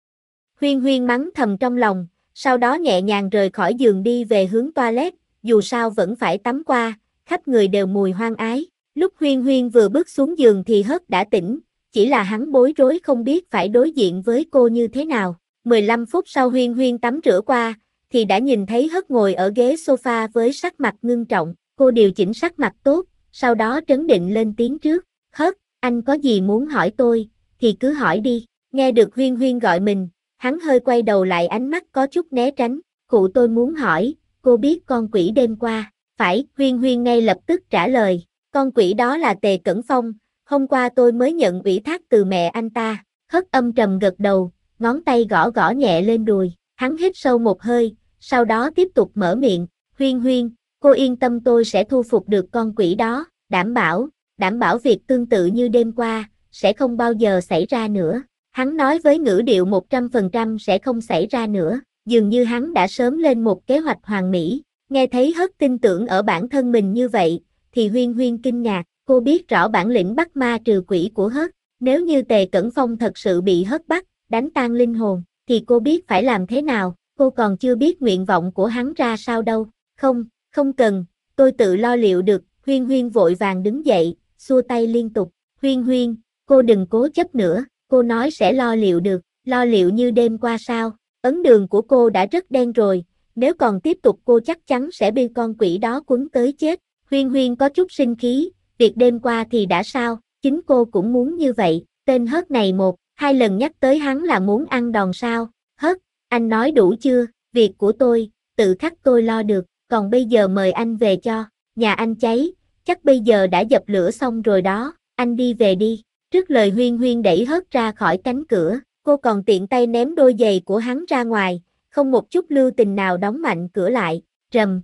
Huyên Huyên mắng thầm trong lòng, sau đó nhẹ nhàng rời khỏi giường đi về hướng toilet, dù sao vẫn phải tắm qua, khắp người đều mùi hoang ái. Lúc Huyên Huyên vừa bước xuống giường thì Hớt đã tỉnh, chỉ là hắn bối rối không biết phải đối diện với cô như thế nào. 15 phút sau Huyên Huyên tắm rửa qua, thì đã nhìn thấy Hớt ngồi ở ghế sofa với sắc mặt ngưng trọng, cô điều chỉnh sắc mặt tốt, sau đó trấn định lên tiếng trước, Hớt, anh có gì muốn hỏi tôi, thì cứ hỏi đi, nghe được Huyên Huyên gọi mình, hắn hơi quay đầu lại ánh mắt có chút né tránh, cụ tôi muốn hỏi, cô biết con quỷ đêm qua, phải, Huyên Huyên ngay lập tức trả lời, con quỷ đó là Tề Cẩn Phong, hôm qua tôi mới nhận ủy thác từ mẹ anh ta, Hớt âm trầm gật đầu, ngón tay gõ gõ nhẹ lên đùi, hắn hít sâu một hơi, sau đó tiếp tục mở miệng, Huyên Huyên, cô yên tâm tôi sẽ thu phục được con quỷ đó, đảm bảo việc tương tự như đêm qua, sẽ không bao giờ xảy ra nữa. Hắn nói với ngữ điệu 100% sẽ không xảy ra nữa, dường như hắn đã sớm lên một kế hoạch hoàn mỹ, nghe thấy Hớt tin tưởng ở bản thân mình như vậy, thì Huyên Huyên kinh ngạc, cô biết rõ bản lĩnh bắt ma trừ quỷ của Hớt, nếu như Tề Cẩn Phong thật sự bị Hớt bắt, đánh tan linh hồn, thì cô biết phải làm thế nào, cô còn chưa biết nguyện vọng của hắn ra sao đâu, không cần, tôi tự lo liệu được, Huyên Huyên vội vàng đứng dậy, xua tay liên tục, Huyên Huyên, cô đừng cố chấp nữa, cô nói sẽ lo liệu được, lo liệu như đêm qua sao, ấn đường của cô đã rất đen rồi, nếu còn tiếp tục cô chắc chắn sẽ bị con quỷ đó quấn tới chết, Huyên Huyên có chút sinh khí, việc đêm qua thì đã sao, chính cô cũng muốn như vậy, tên Hớt này một, hai lần nhắc tới hắn là muốn ăn đòn sao, Hớt, anh nói đủ chưa, việc của tôi, tự khắc tôi lo được, còn bây giờ mời anh về cho, nhà anh cháy, chắc bây giờ đã dập lửa xong rồi đó, anh đi về đi, trước lời Huyên Huyên đẩy Hớt ra khỏi cánh cửa, cô còn tiện tay ném đôi giày của hắn ra ngoài, không một chút lưu tình nào đóng mạnh cửa lại, rầm.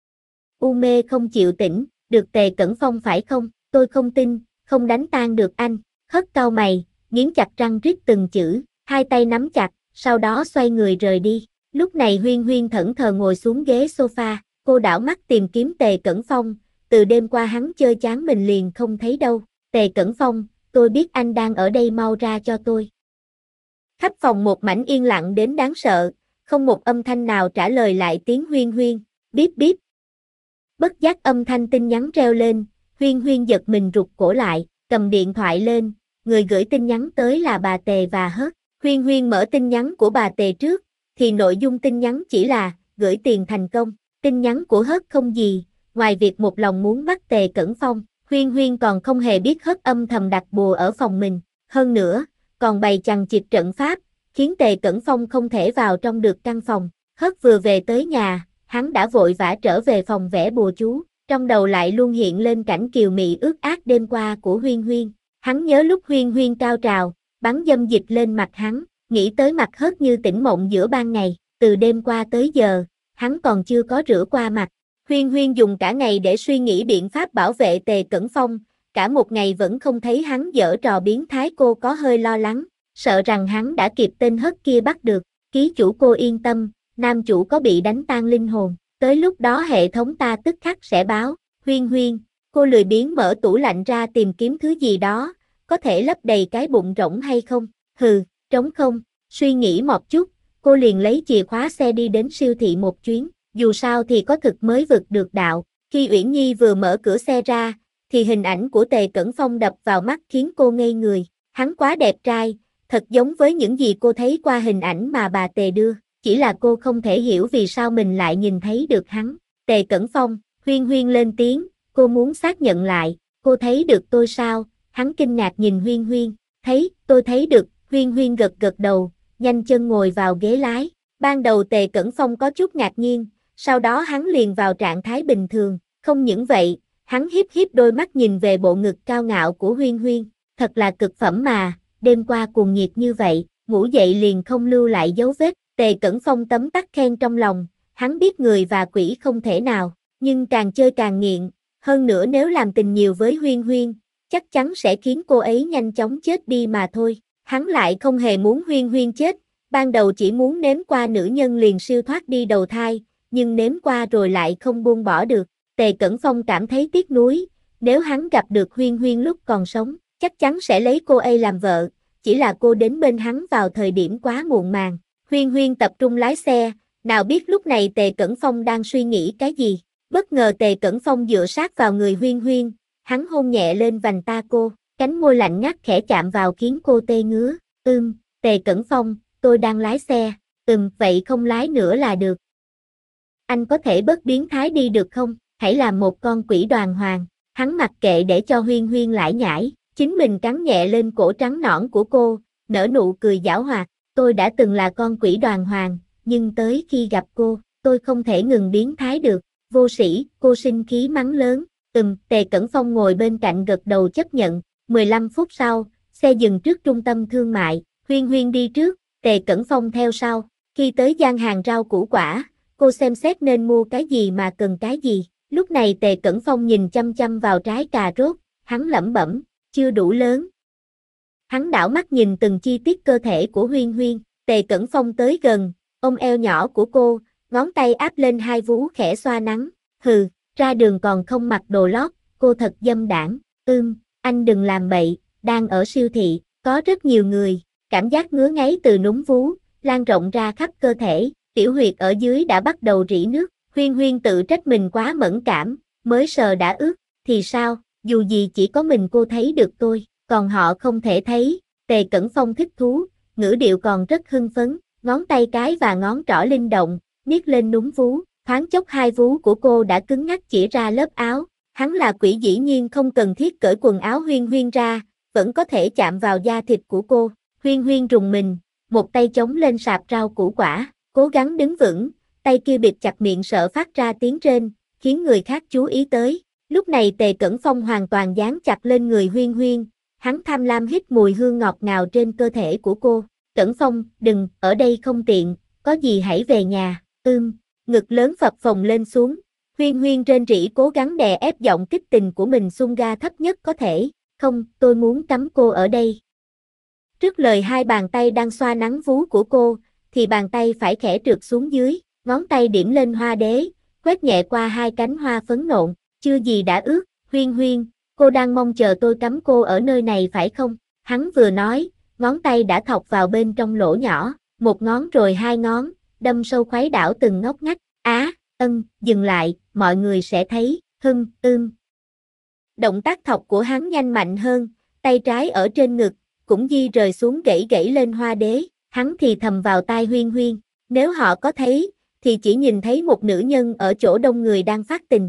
U mê không chịu tỉnh, được Tề Cẩn Phong phải không, tôi không tin, không đánh tan được anh, Hớt cau mày, nghiến chặt răng rít từng chữ, hai tay nắm chặt, sau đó xoay người rời đi, lúc này Huyên Huyên thẫn thờ ngồi xuống ghế sofa, cô đảo mắt tìm kiếm Tề Cẩn Phong, từ đêm qua hắn chơi chán mình liền không thấy đâu, Tề Cẩn Phong, tôi biết anh đang ở đây mau ra cho tôi. Khắp phòng một mảnh yên lặng đến đáng sợ, không một âm thanh nào trả lời lại tiếng Huyên Huyên, bíp bíp. Bất giác âm thanh tin nhắn reo lên, Huyên Huyên giật mình rụt cổ lại, cầm điện thoại lên, người gửi tin nhắn tới là bà Tề và Hớt. Huyên Huyên mở tin nhắn của bà Tề trước, thì nội dung tin nhắn chỉ là, gửi tiền thành công, tin nhắn của Hớt không gì, ngoài việc một lòng muốn bắt Tề Cẩn Phong, Huyên Huyên còn không hề biết Hớt âm thầm đặt bùa ở phòng mình, hơn nữa, còn bày chằng chịt trận pháp, khiến Tề Cẩn Phong không thể vào trong được căn phòng, Hớt vừa về tới nhà, hắn đã vội vã trở về phòng vẽ bùa chú, trong đầu lại luôn hiện lên cảnh kiều mị ướt át đêm qua của Huyên Huyên, hắn nhớ lúc Huyên Huyên cao trào, bắn dâm dịch lên mặt hắn, nghĩ tới mặt hớt như tỉnh mộng giữa ban ngày, từ đêm qua tới giờ, hắn còn chưa có rửa qua mặt. Huyên Huyên dùng cả ngày để suy nghĩ biện pháp bảo vệ Tề Cẩn Phong, cả một ngày vẫn không thấy hắn giở trò biến thái, cô có hơi lo lắng, sợ rằng hắn đã kịp tên hớt kia bắt được. Ký chủ cô yên tâm, nam chủ có bị đánh tan linh hồn, tới lúc đó hệ thống ta tức khắc sẽ báo. Huyên Huyên, cô lười biếng mở tủ lạnh ra tìm kiếm thứ gì đó, có thể lấp đầy cái bụng rỗng hay không? Hừ, trống không, suy nghĩ một chút, cô liền lấy chìa khóa xe đi đến siêu thị một chuyến, dù sao thì có thực mới vực được đạo. Khi Uyển Nhi vừa mở cửa xe ra, thì hình ảnh của Tề Cẩn Phong đập vào mắt khiến cô ngây người, hắn quá đẹp trai, thật giống với những gì cô thấy qua hình ảnh mà bà Tề đưa, chỉ là cô không thể hiểu vì sao mình lại nhìn thấy được hắn. Tề Cẩn Phong, Huyên Huyên lên tiếng, cô muốn xác nhận lại, cô thấy được tôi sao? Hắn kinh ngạc nhìn Huyên Huyên, tôi thấy được. Huyên Huyên gật gật đầu, nhanh chân ngồi vào ghế lái. Ban đầu Tề Cẩn Phong có chút ngạc nhiên, sau đó hắn liền vào trạng thái bình thường, không những vậy, hắn hiếp hiếp đôi mắt nhìn về bộ ngực cao ngạo của Huyên Huyên, thật là cực phẩm mà, đêm qua cuồng nhiệt như vậy, ngủ dậy liền không lưu lại dấu vết. Tề Cẩn Phong tấm tắc khen trong lòng, hắn biết người và quỷ không thể nào, nhưng càng chơi càng nghiện, hơn nữa nếu làm tình nhiều với Huyên Huyên, chắc chắn sẽ khiến cô ấy nhanh chóng chết đi mà thôi. Hắn lại không hề muốn Huyên Huyên chết, ban đầu chỉ muốn nếm qua nữ nhân liền siêu thoát đi đầu thai, nhưng nếm qua rồi lại không buông bỏ được. Tề Cẩn Phong cảm thấy tiếc nuối, nếu hắn gặp được Huyên Huyên lúc còn sống, chắc chắn sẽ lấy cô ấy làm vợ, chỉ là cô đến bên hắn vào thời điểm quá muộn màng. Huyên Huyên tập trung lái xe, nào biết lúc này Tề Cẩn Phong đang suy nghĩ cái gì. Bất ngờ Tề Cẩn Phong dựa sát vào người Huyên Huyên, hắn hôn nhẹ lên vành ta cô, cánh môi lạnh ngắt khẽ chạm vào khiến cô tê ngứa. Tề Cẩn Phong, tôi đang lái xe. Vậy không lái nữa là được. Anh có thể bớt biến thái đi được không? Hãy làm một con quỷ đoàn hoàng. Hắn mặc kệ để cho Huyên Huyên lải nhải, chính mình cắn nhẹ lên cổ trắng nõn của cô, nở nụ cười giảo hoạt. Tôi đã từng là con quỷ đoàn hoàng, nhưng tới khi gặp cô, tôi không thể ngừng biến thái được. Vô sĩ, cô sinh khí mắng lớn. Tề Cẩn Phong ngồi bên cạnh gật đầu chấp nhận. 15 phút sau, xe dừng trước trung tâm thương mại, Huyên Huyên đi trước, Tề Cẩn Phong theo sau. Khi tới gian hàng rau củ quả, cô xem xét nên mua cái gì mà cần cái gì. Lúc này Tề Cẩn Phong nhìn chăm chăm vào trái cà rốt, hắn lẩm bẩm, chưa đủ lớn. Hắn đảo mắt nhìn từng chi tiết cơ thể của Huyên Huyên, Tề Cẩn Phong tới gần, ôm eo nhỏ của cô, ngón tay áp lên hai vú khẽ xoa nắng. Hừ, ra đường còn không mặc đồ lót, cô thật dâm đảng. Anh đừng làm bậy, đang ở siêu thị, có rất nhiều người. Cảm giác ngứa ngáy từ núm vú, lan rộng ra khắp cơ thể, tiểu huyệt ở dưới đã bắt đầu rỉ nước. Huyên Huyên tự trách mình quá mẫn cảm, mới sờ đã ướt, thì sao, dù gì chỉ có mình cô thấy được tôi, còn họ không thể thấy. Tề Cẩn Phong thích thú, ngữ điệu còn rất hưng phấn, ngón tay cái và ngón trỏ linh động, niết lên núm vú, thoáng chốc hai vú của cô đã cứng ngắc chỉ ra lớp áo. Hắn là quỷ dĩ nhiên không cần thiết cởi quần áo Huyên Huyên ra, vẫn có thể chạm vào da thịt của cô. Huyên Huyên rùng mình, một tay chống lên sạp rau củ quả, cố gắng đứng vững, tay kia bịt chặt miệng sợ phát ra tiếng rên, khiến người khác chú ý tới. Lúc này Tề Cẩn Phong hoàn toàn dán chặt lên người Huyên Huyên, hắn tham lam hít mùi hương ngọt ngào trên cơ thể của cô. Cẩn Phong, đừng, ở đây không tiện, có gì hãy về nhà. Ngực lớn phập phồng lên xuống. Huyên Huyên rên rỉ cố gắng đè ép giọng kích tình của mình xung ga thấp nhất có thể. Không, tôi muốn cắm cô ở đây. Trước lời hai bàn tay đang xoa nắng vú của cô, thì bàn tay phải khẽ trượt xuống dưới, ngón tay điểm lên hoa đế, quét nhẹ qua hai cánh hoa phấn nộn, chưa gì đã ướt. Huyên Huyên, cô đang mong chờ tôi cắm cô ở nơi này phải không? Hắn vừa nói, ngón tay đã thọc vào bên trong lỗ nhỏ, một ngón rồi hai ngón, đâm sâu khuấy đảo từng ngóc ngách. Dừng lại, mọi người sẽ thấy. Động tác thọc của hắn nhanh mạnh hơn, tay trái ở trên ngực, cũng di rời xuống gãy gãy lên hoa đế. Hắn thì thầm vào tai Huyên Huyên, nếu họ có thấy, thì chỉ nhìn thấy một nữ nhân ở chỗ đông người đang phát tình.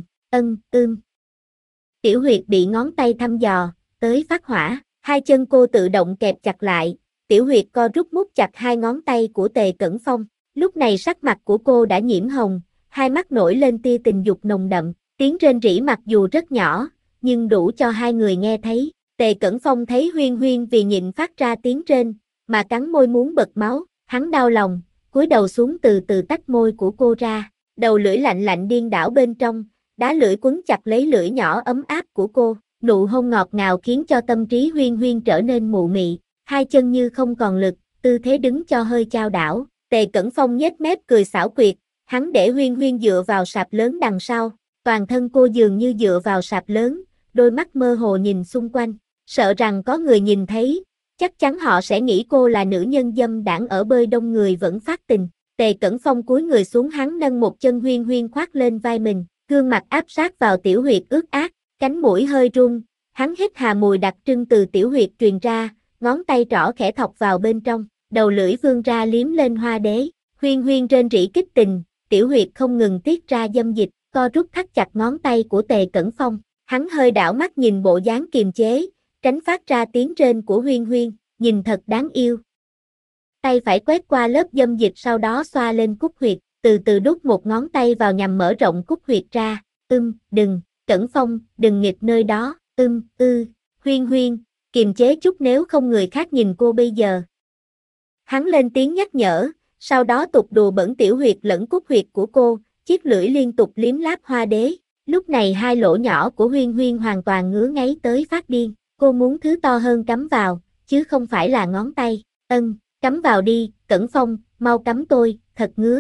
Tiểu huyệt bị ngón tay thăm dò, tới phát hỏa, hai chân cô tự động kẹp chặt lại, tiểu huyệt co rút mút chặt hai ngón tay của Tề Cẩn Phong. Lúc này sắc mặt của cô đã nhiễm hồng, hai mắt nổi lên tia tình dục nồng đậm, tiếng rên rỉ mặc dù rất nhỏ, nhưng đủ cho hai người nghe thấy. Tề Cẩn Phong thấy Huyên Huyên vì nhịn phát ra tiếng rên, mà cắn môi muốn bật máu, hắn đau lòng, cúi đầu xuống từ từ tách môi của cô ra, đầu lưỡi lạnh lạnh điên đảo bên trong, đá lưỡi quấn chặt lấy lưỡi nhỏ ấm áp của cô, nụ hôn ngọt ngào khiến cho tâm trí Huyên Huyên trở nên mụ mị, hai chân như không còn lực, tư thế đứng cho hơi chao đảo, Tề Cẩn Phong nhếch mép cười xảo quyệt, hắn để Huyên Huyên dựa vào sạp lớn đằng sau, toàn thân cô dường như dựa vào sạp lớn, đôi mắt mơ hồ nhìn xung quanh, sợ rằng có người nhìn thấy, chắc chắn họ sẽ nghĩ cô là nữ nhân dâm đãng ở bơi đông người vẫn phát tình. Tề Cẩn Phong cúi người xuống, hắn nâng một chân Huyên Huyên khoác lên vai mình, gương mặt áp sát vào tiểu huyệt ướt át, cánh mũi hơi run, hắn hít hà mùi đặc trưng từ tiểu huyệt truyền ra, ngón tay trỏ khẽ thọc vào bên trong, đầu lưỡi vươn ra liếm lên hoa đế, Huyên Huyên rên rỉ kích tình, tiểu huyệt không ngừng tiết ra dâm dịch, co rút thắt chặt ngón tay của Tề Cẩn Phong, hắn hơi đảo mắt nhìn bộ dáng kiềm chế, tránh phát ra tiếng rên của Huyên Huyên, nhìn thật đáng yêu. Tay phải quét qua lớp dâm dịch, sau đó xoa lên cúc huyệt, từ từ đút một ngón tay vào nhằm mở rộng cúc huyệt ra, đừng, Cẩn Phong, đừng nghịch nơi đó, Huyên Huyên, kiềm chế chút nếu không người khác nhìn cô bây giờ. Hắn lên tiếng nhắc nhở, sau đó tục đùa bẩn tiểu huyệt lẫn cúc huyệt của cô, chiếc lưỡi liên tục liếm láp hoa đế. Lúc này hai lỗ nhỏ của Huyên Huyên hoàn toàn ngứa ngáy tới phát điên, cô muốn thứ to hơn cắm vào, chứ không phải là ngón tay. Cắm vào đi, Cẩn Phong, mau cắm tôi, thật ngứa,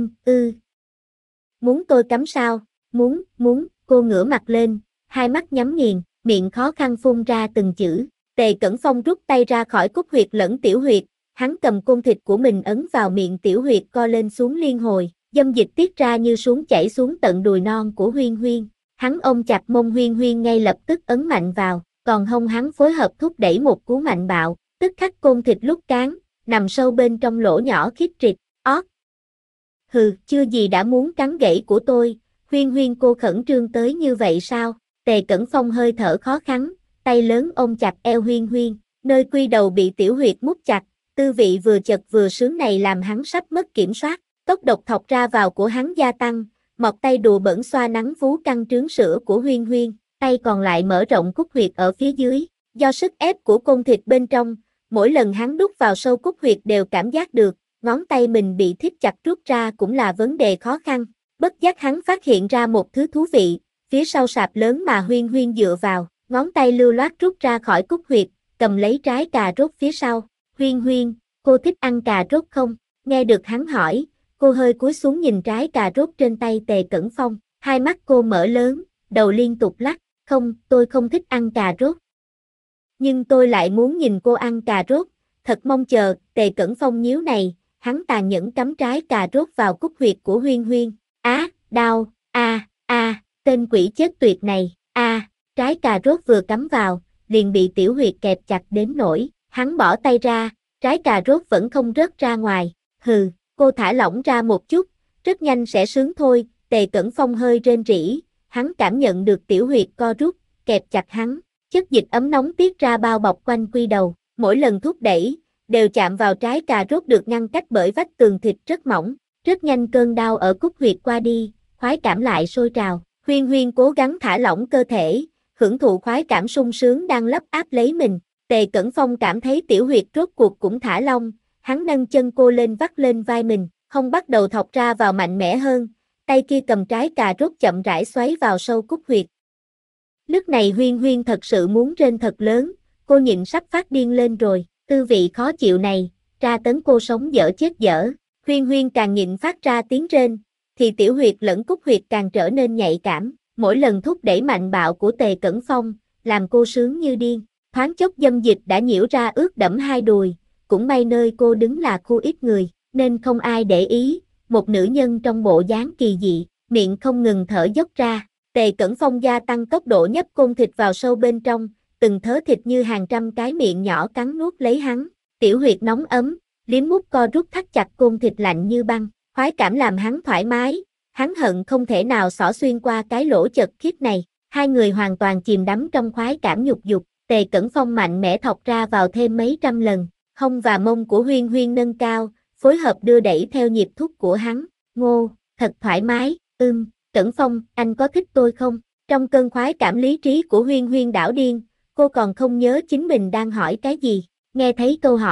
Muốn tôi cắm sao? Muốn, cô ngửa mặt lên, hai mắt nhắm nghiền, miệng khó khăn phun ra từng chữ. Tề Cẩn Phong rút tay ra khỏi cúc huyệt lẫn tiểu huyệt, hắn cầm côn thịt của mình ấn vào miệng tiểu huyệt co lên xuống liên hồi, dâm dịch tiết ra như suối chảy xuống tận đùi non của Huyên Huyên. Hắn ôm chặt mông Huyên Huyên ngay lập tức ấn mạnh vào, còn hông hắn phối hợp thúc đẩy một cú mạnh bạo, tức khắc côn thịt lúc cán, nằm sâu bên trong lỗ nhỏ khít trịt, ót. Chưa gì đã muốn cắn gãy của tôi, Huyên Huyên, cô khẩn trương tới như vậy sao? Tề Cẩn Phong hơi thở khó khăn, tay lớn ôm chặt eo Huyên Huyên, nơi quy đầu bị tiểu huyệt mút chặt, tư vị vừa chật vừa sướng này làm hắn sắp mất kiểm soát, tốc độc thọc ra vào của hắn gia tăng, mọc tay đùa bẩn xoa nắng vú căng trướng sữa của Huyên Huyên, tay còn lại mở rộng cúc huyệt ở phía dưới, do sức ép của côn thịt bên trong, mỗi lần hắn đút vào sâu cúc huyệt đều cảm giác được, ngón tay mình bị thít chặt rút ra cũng là vấn đề khó khăn, bất giác hắn phát hiện ra một thứ thú vị, phía sau sạp lớn mà Huyên Huyên dựa vào, ngón tay lưu loát rút ra khỏi cúc huyệt, cầm lấy trái cà rốt phía sau, Huyên Huyên, cô thích ăn cà rốt không? Nghe được hắn hỏi, cô hơi cúi xuống nhìn trái cà rốt trên tay Tề Cẩn Phong, hai mắt cô mở lớn, đầu liên tục lắc, không, tôi không thích ăn cà rốt. Nhưng tôi lại muốn nhìn cô ăn cà rốt, thật mong chờ. Tề Cẩn Phong nhíu này, hắn tàn nhẫn cắm trái cà rốt vào cúc huyệt của Huyên Huyên, đau, tên quỷ chết tuyệt này, trái cà rốt vừa cắm vào, liền bị tiểu huyệt kẹp chặt đến nỗi, hắn bỏ tay ra, trái cà rốt vẫn không rớt ra ngoài, cô thả lỏng ra một chút, rất nhanh sẽ sướng thôi. Tề Cẩn Phong hơi rên rỉ, hắn cảm nhận được tiểu huyệt co rút, kẹp chặt hắn, chất dịch ấm nóng tiết ra bao bọc quanh quy đầu, mỗi lần thúc đẩy, đều chạm vào trái cà rốt được ngăn cách bởi vách tường thịt rất mỏng, rất nhanh cơn đau ở cúc huyệt qua đi, khoái cảm lại sôi trào, Huyên Huyên cố gắng thả lỏng cơ thể, hưởng thụ khoái cảm sung sướng đang lấp áp lấy mình. Tề Cẩn Phong cảm thấy tiểu huyệt rốt cuộc cũng thả lỏng, hắn nâng chân cô lên vắt lên vai mình, không bắt đầu thọc ra vào mạnh mẽ hơn, tay kia cầm trái cà rốt chậm rãi xoáy vào sâu cúc huyệt. Lúc này Huyên Huyên thật sự muốn rên thật lớn, cô nhịn sắp phát điên lên rồi, tư vị khó chịu này, tra tấn cô sống dở chết dở. Huyên Huyên càng nhịn phát ra tiếng rên, thì tiểu huyệt lẫn cúc huyệt càng trở nên nhạy cảm, mỗi lần thúc đẩy mạnh bạo của Tề Cẩn Phong, làm cô sướng như điên, thoáng chốc dâm dịch đã nhiễu ra ướt đẫm hai đùi, cũng may nơi cô đứng là khu ít người, nên không ai để ý, một nữ nhân trong bộ dáng kỳ dị, miệng không ngừng thở dốc ra, Tề Cẩn Phong gia tăng tốc độ nhấp côn thịt vào sâu bên trong, từng thớ thịt như hàng trăm cái miệng nhỏ cắn nuốt lấy hắn, tiểu huyệt nóng ấm, liếm mút co rút thắt chặt côn thịt lạnh như băng, khoái cảm làm hắn thoải mái, hắn hận không thể nào xỏ xuyên qua cái lỗ chật khít này, hai người hoàn toàn chìm đắm trong khoái cảm nhục dục, Tề Cẩn Phong mạnh mẽ thọc ra vào thêm mấy trăm lần, hông và mông của Huyên Huyên nâng cao, phối hợp đưa đẩy theo nhịp thúc của hắn, ngô, thật thoải mái, Cẩn Phong, anh có thích tôi không? Trong cơn khoái cảm lý trí của Huyên Huyên đảo điên, cô còn không nhớ chính mình đang hỏi cái gì, nghe thấy câu hỏi,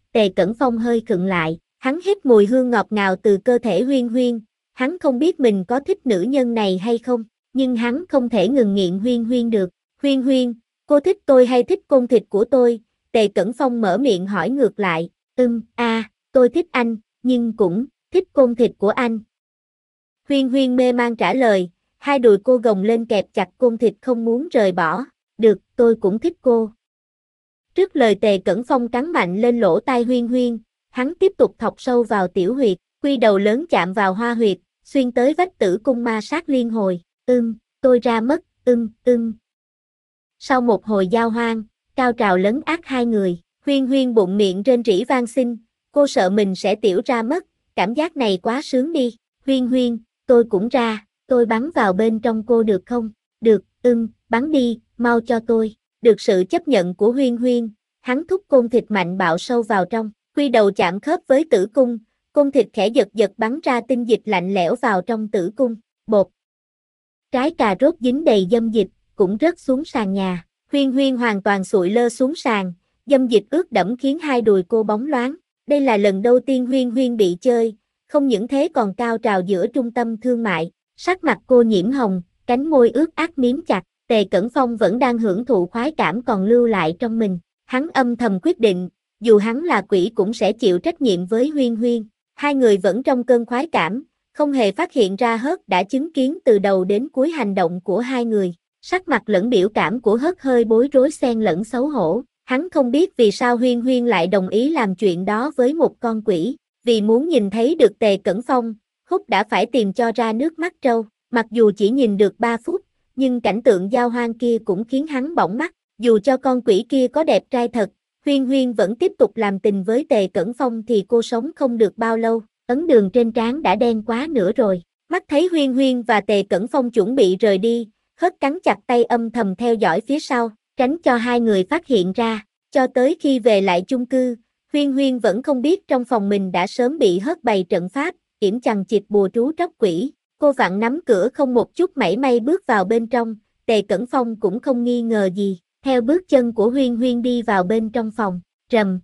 Tề Cẩn Phong hơi khựng lại, hắn hít mùi hương ngọt ngào từ cơ thể Huyên Huyên, hắn không biết mình có thích nữ nhân này hay không, nhưng hắn không thể ngừng nghiện Huyên Huyên được. Huyên Huyên, cô thích tôi hay thích côn thịt của tôi? Tề Cẩn Phong mở miệng hỏi ngược lại, tôi thích anh, nhưng cũng thích côn thịt của anh. Huyên Huyên mê man trả lời, hai đùi cô gồng lên kẹp chặt côn thịt không muốn rời bỏ, được, tôi cũng thích cô. Trước lời Tề Cẩn Phong cắn mạnh lên lỗ tai Huyên Huyên, hắn tiếp tục thọc sâu vào tiểu huyệt, quy đầu lớn chạm vào hoa huyệt, xuyên tới vách tử cung ma sát liên hồi, tôi ra mất, Sau một hồi giao hoan, cao trào lấn át hai người, Huyên Huyên bụng miệng rên rỉ vang xin, cô sợ mình sẽ tiểu ra mất, cảm giác này quá sướng đi, Huyên Huyên, tôi cũng ra, tôi bắn vào bên trong cô được không? Được, bắn đi, mau cho tôi. Được sự chấp nhận của Huyên Huyên, hắn thúc côn thịt mạnh bạo sâu vào trong, quy đầu chạm khớp với tử cung, côn thịt khẽ giật giật bắn ra tinh dịch lạnh lẽo vào trong tử cung, bột. Trái cà rốt dính đầy dâm dịch, cũng rớt xuống sàn nhà, Huyên Huyên hoàn toàn sụi lơ xuống sàn, dâm dịch ướt đẫm khiến hai đùi cô bóng loáng. Đây là lần đầu tiên Huyên Huyên bị chơi, không những thế còn cao trào giữa trung tâm thương mại, sắc mặt cô nhiễm hồng, cánh môi ướt át miếm chặt, Tề Cẩn Phong vẫn đang hưởng thụ khoái cảm còn lưu lại trong mình, hắn âm thầm quyết định, dù hắn là quỷ cũng sẽ chịu trách nhiệm với Huyên Huyên, hai người vẫn trong cơn khoái cảm, không hề phát hiện ra Hớt đã chứng kiến từ đầu đến cuối hành động của hai người, sắc mặt lẫn biểu cảm của Hớt hơi bối rối xen lẫn xấu hổ, hắn không biết vì sao Huyên Huyên lại đồng ý làm chuyện đó với một con quỷ, vì muốn nhìn thấy được Tề Cẩn Phong, Hút đã phải tìm cho ra nước mắt trâu, mặc dù chỉ nhìn được 3 phút, nhưng cảnh tượng giao hoan kia cũng khiến hắn bỏng mắt, dù cho con quỷ kia có đẹp trai thật, Huyên Huyên vẫn tiếp tục làm tình với Tề Cẩn Phong thì cô sống không được bao lâu, ấn đường trên trán đã đen quá nữa rồi, mắt thấy Huyên Huyên và Tề Cẩn Phong chuẩn bị rời đi, Hớt cắn chặt tay âm thầm theo dõi phía sau, tránh cho hai người phát hiện ra, cho tới khi về lại chung cư, Huyên Huyên vẫn không biết trong phòng mình đã sớm bị Hớt bày trận pháp, yểm chằng chịt bùa trú tróc quỷ, cô vặn nắm cửa không một chút mảy may bước vào bên trong, Tề Cẩn Phong cũng không nghi ngờ gì, theo bước chân của Huyên Huyên đi vào bên trong phòng, rầm.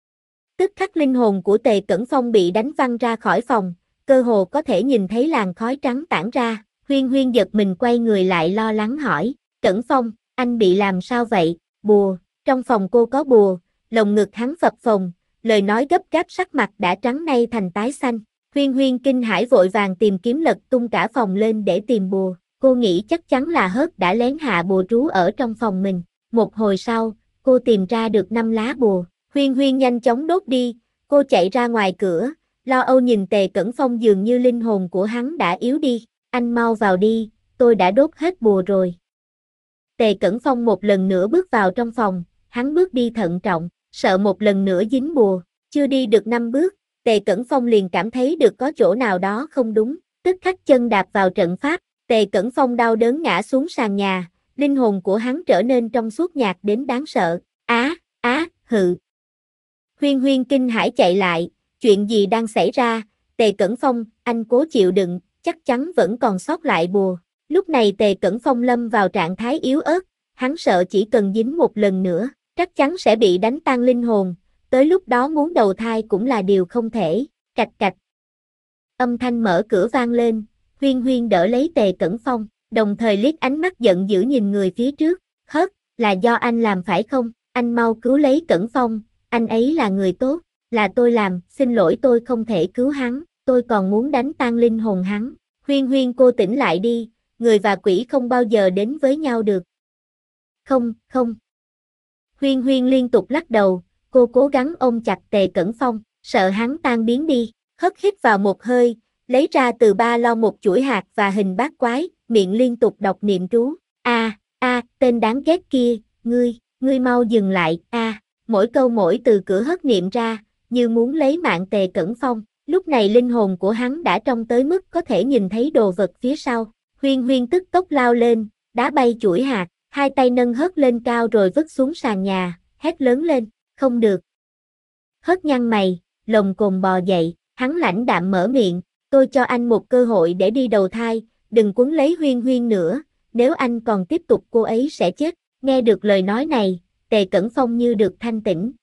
Tức khắc linh hồn của Tề Cẩn Phong bị đánh văng ra khỏi phòng, cơ hồ có thể nhìn thấy làn khói trắng tản ra, Huyên Huyên giật mình quay người lại lo lắng hỏi, Cẩn Phong, anh bị làm sao vậy, bùa, trong phòng cô có bùa, lồng ngực hắn phập phồng, lời nói gấp gáp sắc mặt đã trắng nay thành tái xanh, Huyên Huyên kinh hãi vội vàng tìm kiếm lật tung cả phòng lên để tìm bùa, cô nghĩ chắc chắn là Hớt đã lén hạ bùa trú ở trong phòng mình, một hồi sau, cô tìm ra được 5 lá bùa, Huyên Huyên nhanh chóng đốt đi, cô chạy ra ngoài cửa, lo âu nhìn Tề Cẩn Phong dường như linh hồn của hắn đã yếu đi, anh mau vào đi, tôi đã đốt hết bùa rồi. Tề Cẩn Phong một lần nữa bước vào trong phòng, hắn bước đi thận trọng, sợ một lần nữa dính bùa, chưa đi được 5 bước, Tề Cẩn Phong liền cảm thấy được có chỗ nào đó không đúng, tức khắc chân đạp vào trận pháp, Tề Cẩn Phong đau đớn ngã xuống sàn nhà, linh hồn của hắn trở nên trong suốt nhạt đến đáng sợ, hự. Huyên Huyên kinh hãi chạy lại, chuyện gì đang xảy ra, Tề Cẩn Phong, anh cố chịu đựng, chắc chắn vẫn còn sót lại bùa. Lúc này Tề Cẩn Phong lâm vào trạng thái yếu ớt, hắn sợ chỉ cần dính một lần nữa, chắc chắn sẽ bị đánh tan linh hồn, tới lúc đó muốn đầu thai cũng là điều không thể, cạch cạch. Âm thanh mở cửa vang lên, Huyên Huyên đỡ lấy Tề Cẩn Phong, đồng thời liếc ánh mắt giận dữ nhìn người phía trước, Hớt, là do anh làm phải không, anh mau cứu lấy Cẩn Phong, anh ấy là người tốt, là tôi làm, xin lỗi tôi không thể cứu hắn, tôi còn muốn đánh tan linh hồn hắn, Huyên Huyên cô tỉnh lại đi, người và quỷ không bao giờ đến với nhau được. Không. Huyên Huyên liên tục lắc đầu, cô cố gắng ôm chặt Tề Cẩn Phong, sợ hắn tan biến đi, Hớt hít vào một hơi, lấy ra từ ba lo một chuỗi hạt và hình bát quái, miệng liên tục đọc niệm trú, tên đáng ghét kia, ngươi mau dừng lại, mỗi câu mỗi từ cửa Hớt niệm ra, như muốn lấy mạng Tề Cẩn Phong, lúc này linh hồn của hắn đã trong tới mức có thể nhìn thấy đồ vật phía sau, Huyên Huyên tức tốc lao lên, đá bay chuỗi hạt, hai tay nâng Hớt lên cao rồi vứt xuống sàn nhà, hét lớn lên, không được. Hớt nhăn mày, lồng cồn bò dậy, hắn lãnh đạm mở miệng, tôi cho anh một cơ hội để đi đầu thai, đừng quấn lấy Huyên Huyên nữa, nếu anh còn tiếp tục cô ấy sẽ chết. Nghe được lời nói này, Tề Cẩn Phong như được thanh tỉnh,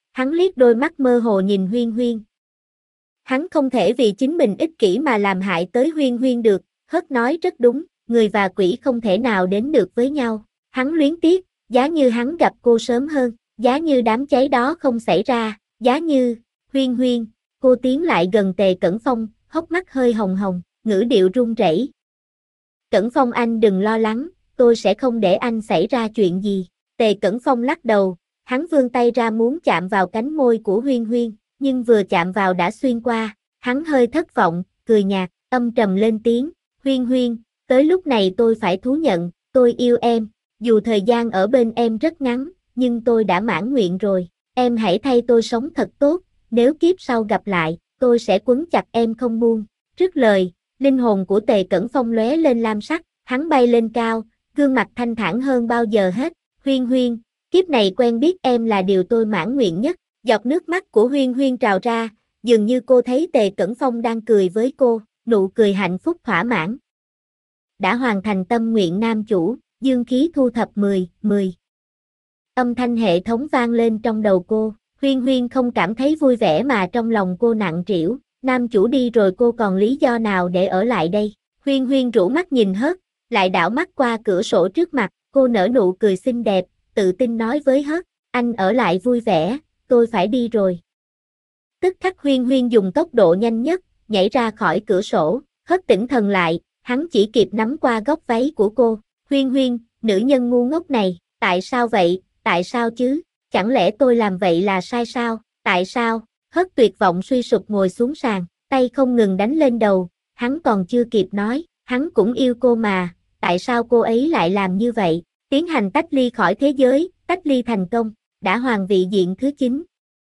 Hắn liếc đôi mắt mơ hồ nhìn Huyên Huyên. Hắn không thể vì chính mình ích kỷ mà làm hại tới Huyên Huyên được, Hớt nói rất đúng, người và quỷ không thể nào đến được với nhau. Hắn luyến tiếc, giá như hắn gặp cô sớm hơn, giá như đám cháy đó không xảy ra, giá như, Huyên Huyên, cô tiến lại gần Tề Cẩn Phong, hốc mắt hơi hồng hồng, ngữ điệu run rẩy. Cẩn Phong anh đừng lo lắng, tôi sẽ không để anh xảy ra chuyện gì. Tề Cẩn Phong lắc đầu, hắn vươn tay ra muốn chạm vào cánh môi của Huyên Huyên, nhưng vừa chạm vào đã xuyên qua, hắn hơi thất vọng, cười nhạt, âm trầm lên tiếng, Huyên Huyên, tới lúc này tôi phải thú nhận, tôi yêu em, dù thời gian ở bên em rất ngắn, nhưng tôi đã mãn nguyện rồi, em hãy thay tôi sống thật tốt, nếu kiếp sau gặp lại, tôi sẽ quấn chặt em không buông. Trước lời, linh hồn của Tề Cẩn Phong lóe lên lam sắc, hắn bay lên cao, gương mặt thanh thản hơn bao giờ hết, Huyên Huyên, kiếp này quen biết em là điều tôi mãn nguyện nhất. Giọt nước mắt của Huyên Huyên trào ra, dường như cô thấy Tề Cẩn Phong đang cười với cô, nụ cười hạnh phúc thỏa mãn. Đã hoàn thành tâm nguyện nam chủ, dương khí thu thập 10. Âm thanh hệ thống vang lên trong đầu cô, Huyên Huyên không cảm thấy vui vẻ mà trong lòng cô nặng trĩu, nam chủ đi rồi cô còn lý do nào để ở lại đây. Huyên Huyên rũ mắt nhìn Hớt, lại đảo mắt qua cửa sổ trước mặt, cô nở nụ cười xinh đẹp, tự tin nói với Hớt, anh ở lại vui vẻ, tôi phải đi rồi. Tức khắc Huyên Huyên dùng tốc độ nhanh nhất, nhảy ra khỏi cửa sổ, Hớt tỉnh thần lại, hắn chỉ kịp nắm qua góc váy của cô. Huyên Huyên, nữ nhân ngu ngốc này, tại sao vậy, tại sao chứ, chẳng lẽ tôi làm vậy là sai sao, tại sao, Hớt tuyệt vọng suy sụp ngồi xuống sàn, tay không ngừng đánh lên đầu, hắn còn chưa kịp nói, hắn cũng yêu cô mà, tại sao cô ấy lại làm như vậy, tiến hành tách ly khỏi thế giới, tách ly thành công, đã hoàn vị diện thứ 9.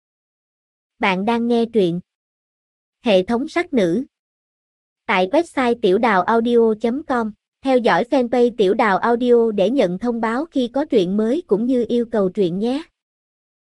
Bạn đang nghe truyện Hệ thống sắc nữ tại website tiểuđào audio.com. Theo dõi fanpage Tiểu Đào Audio để nhận thông báo khi có truyện mới cũng như yêu cầu truyện nhé.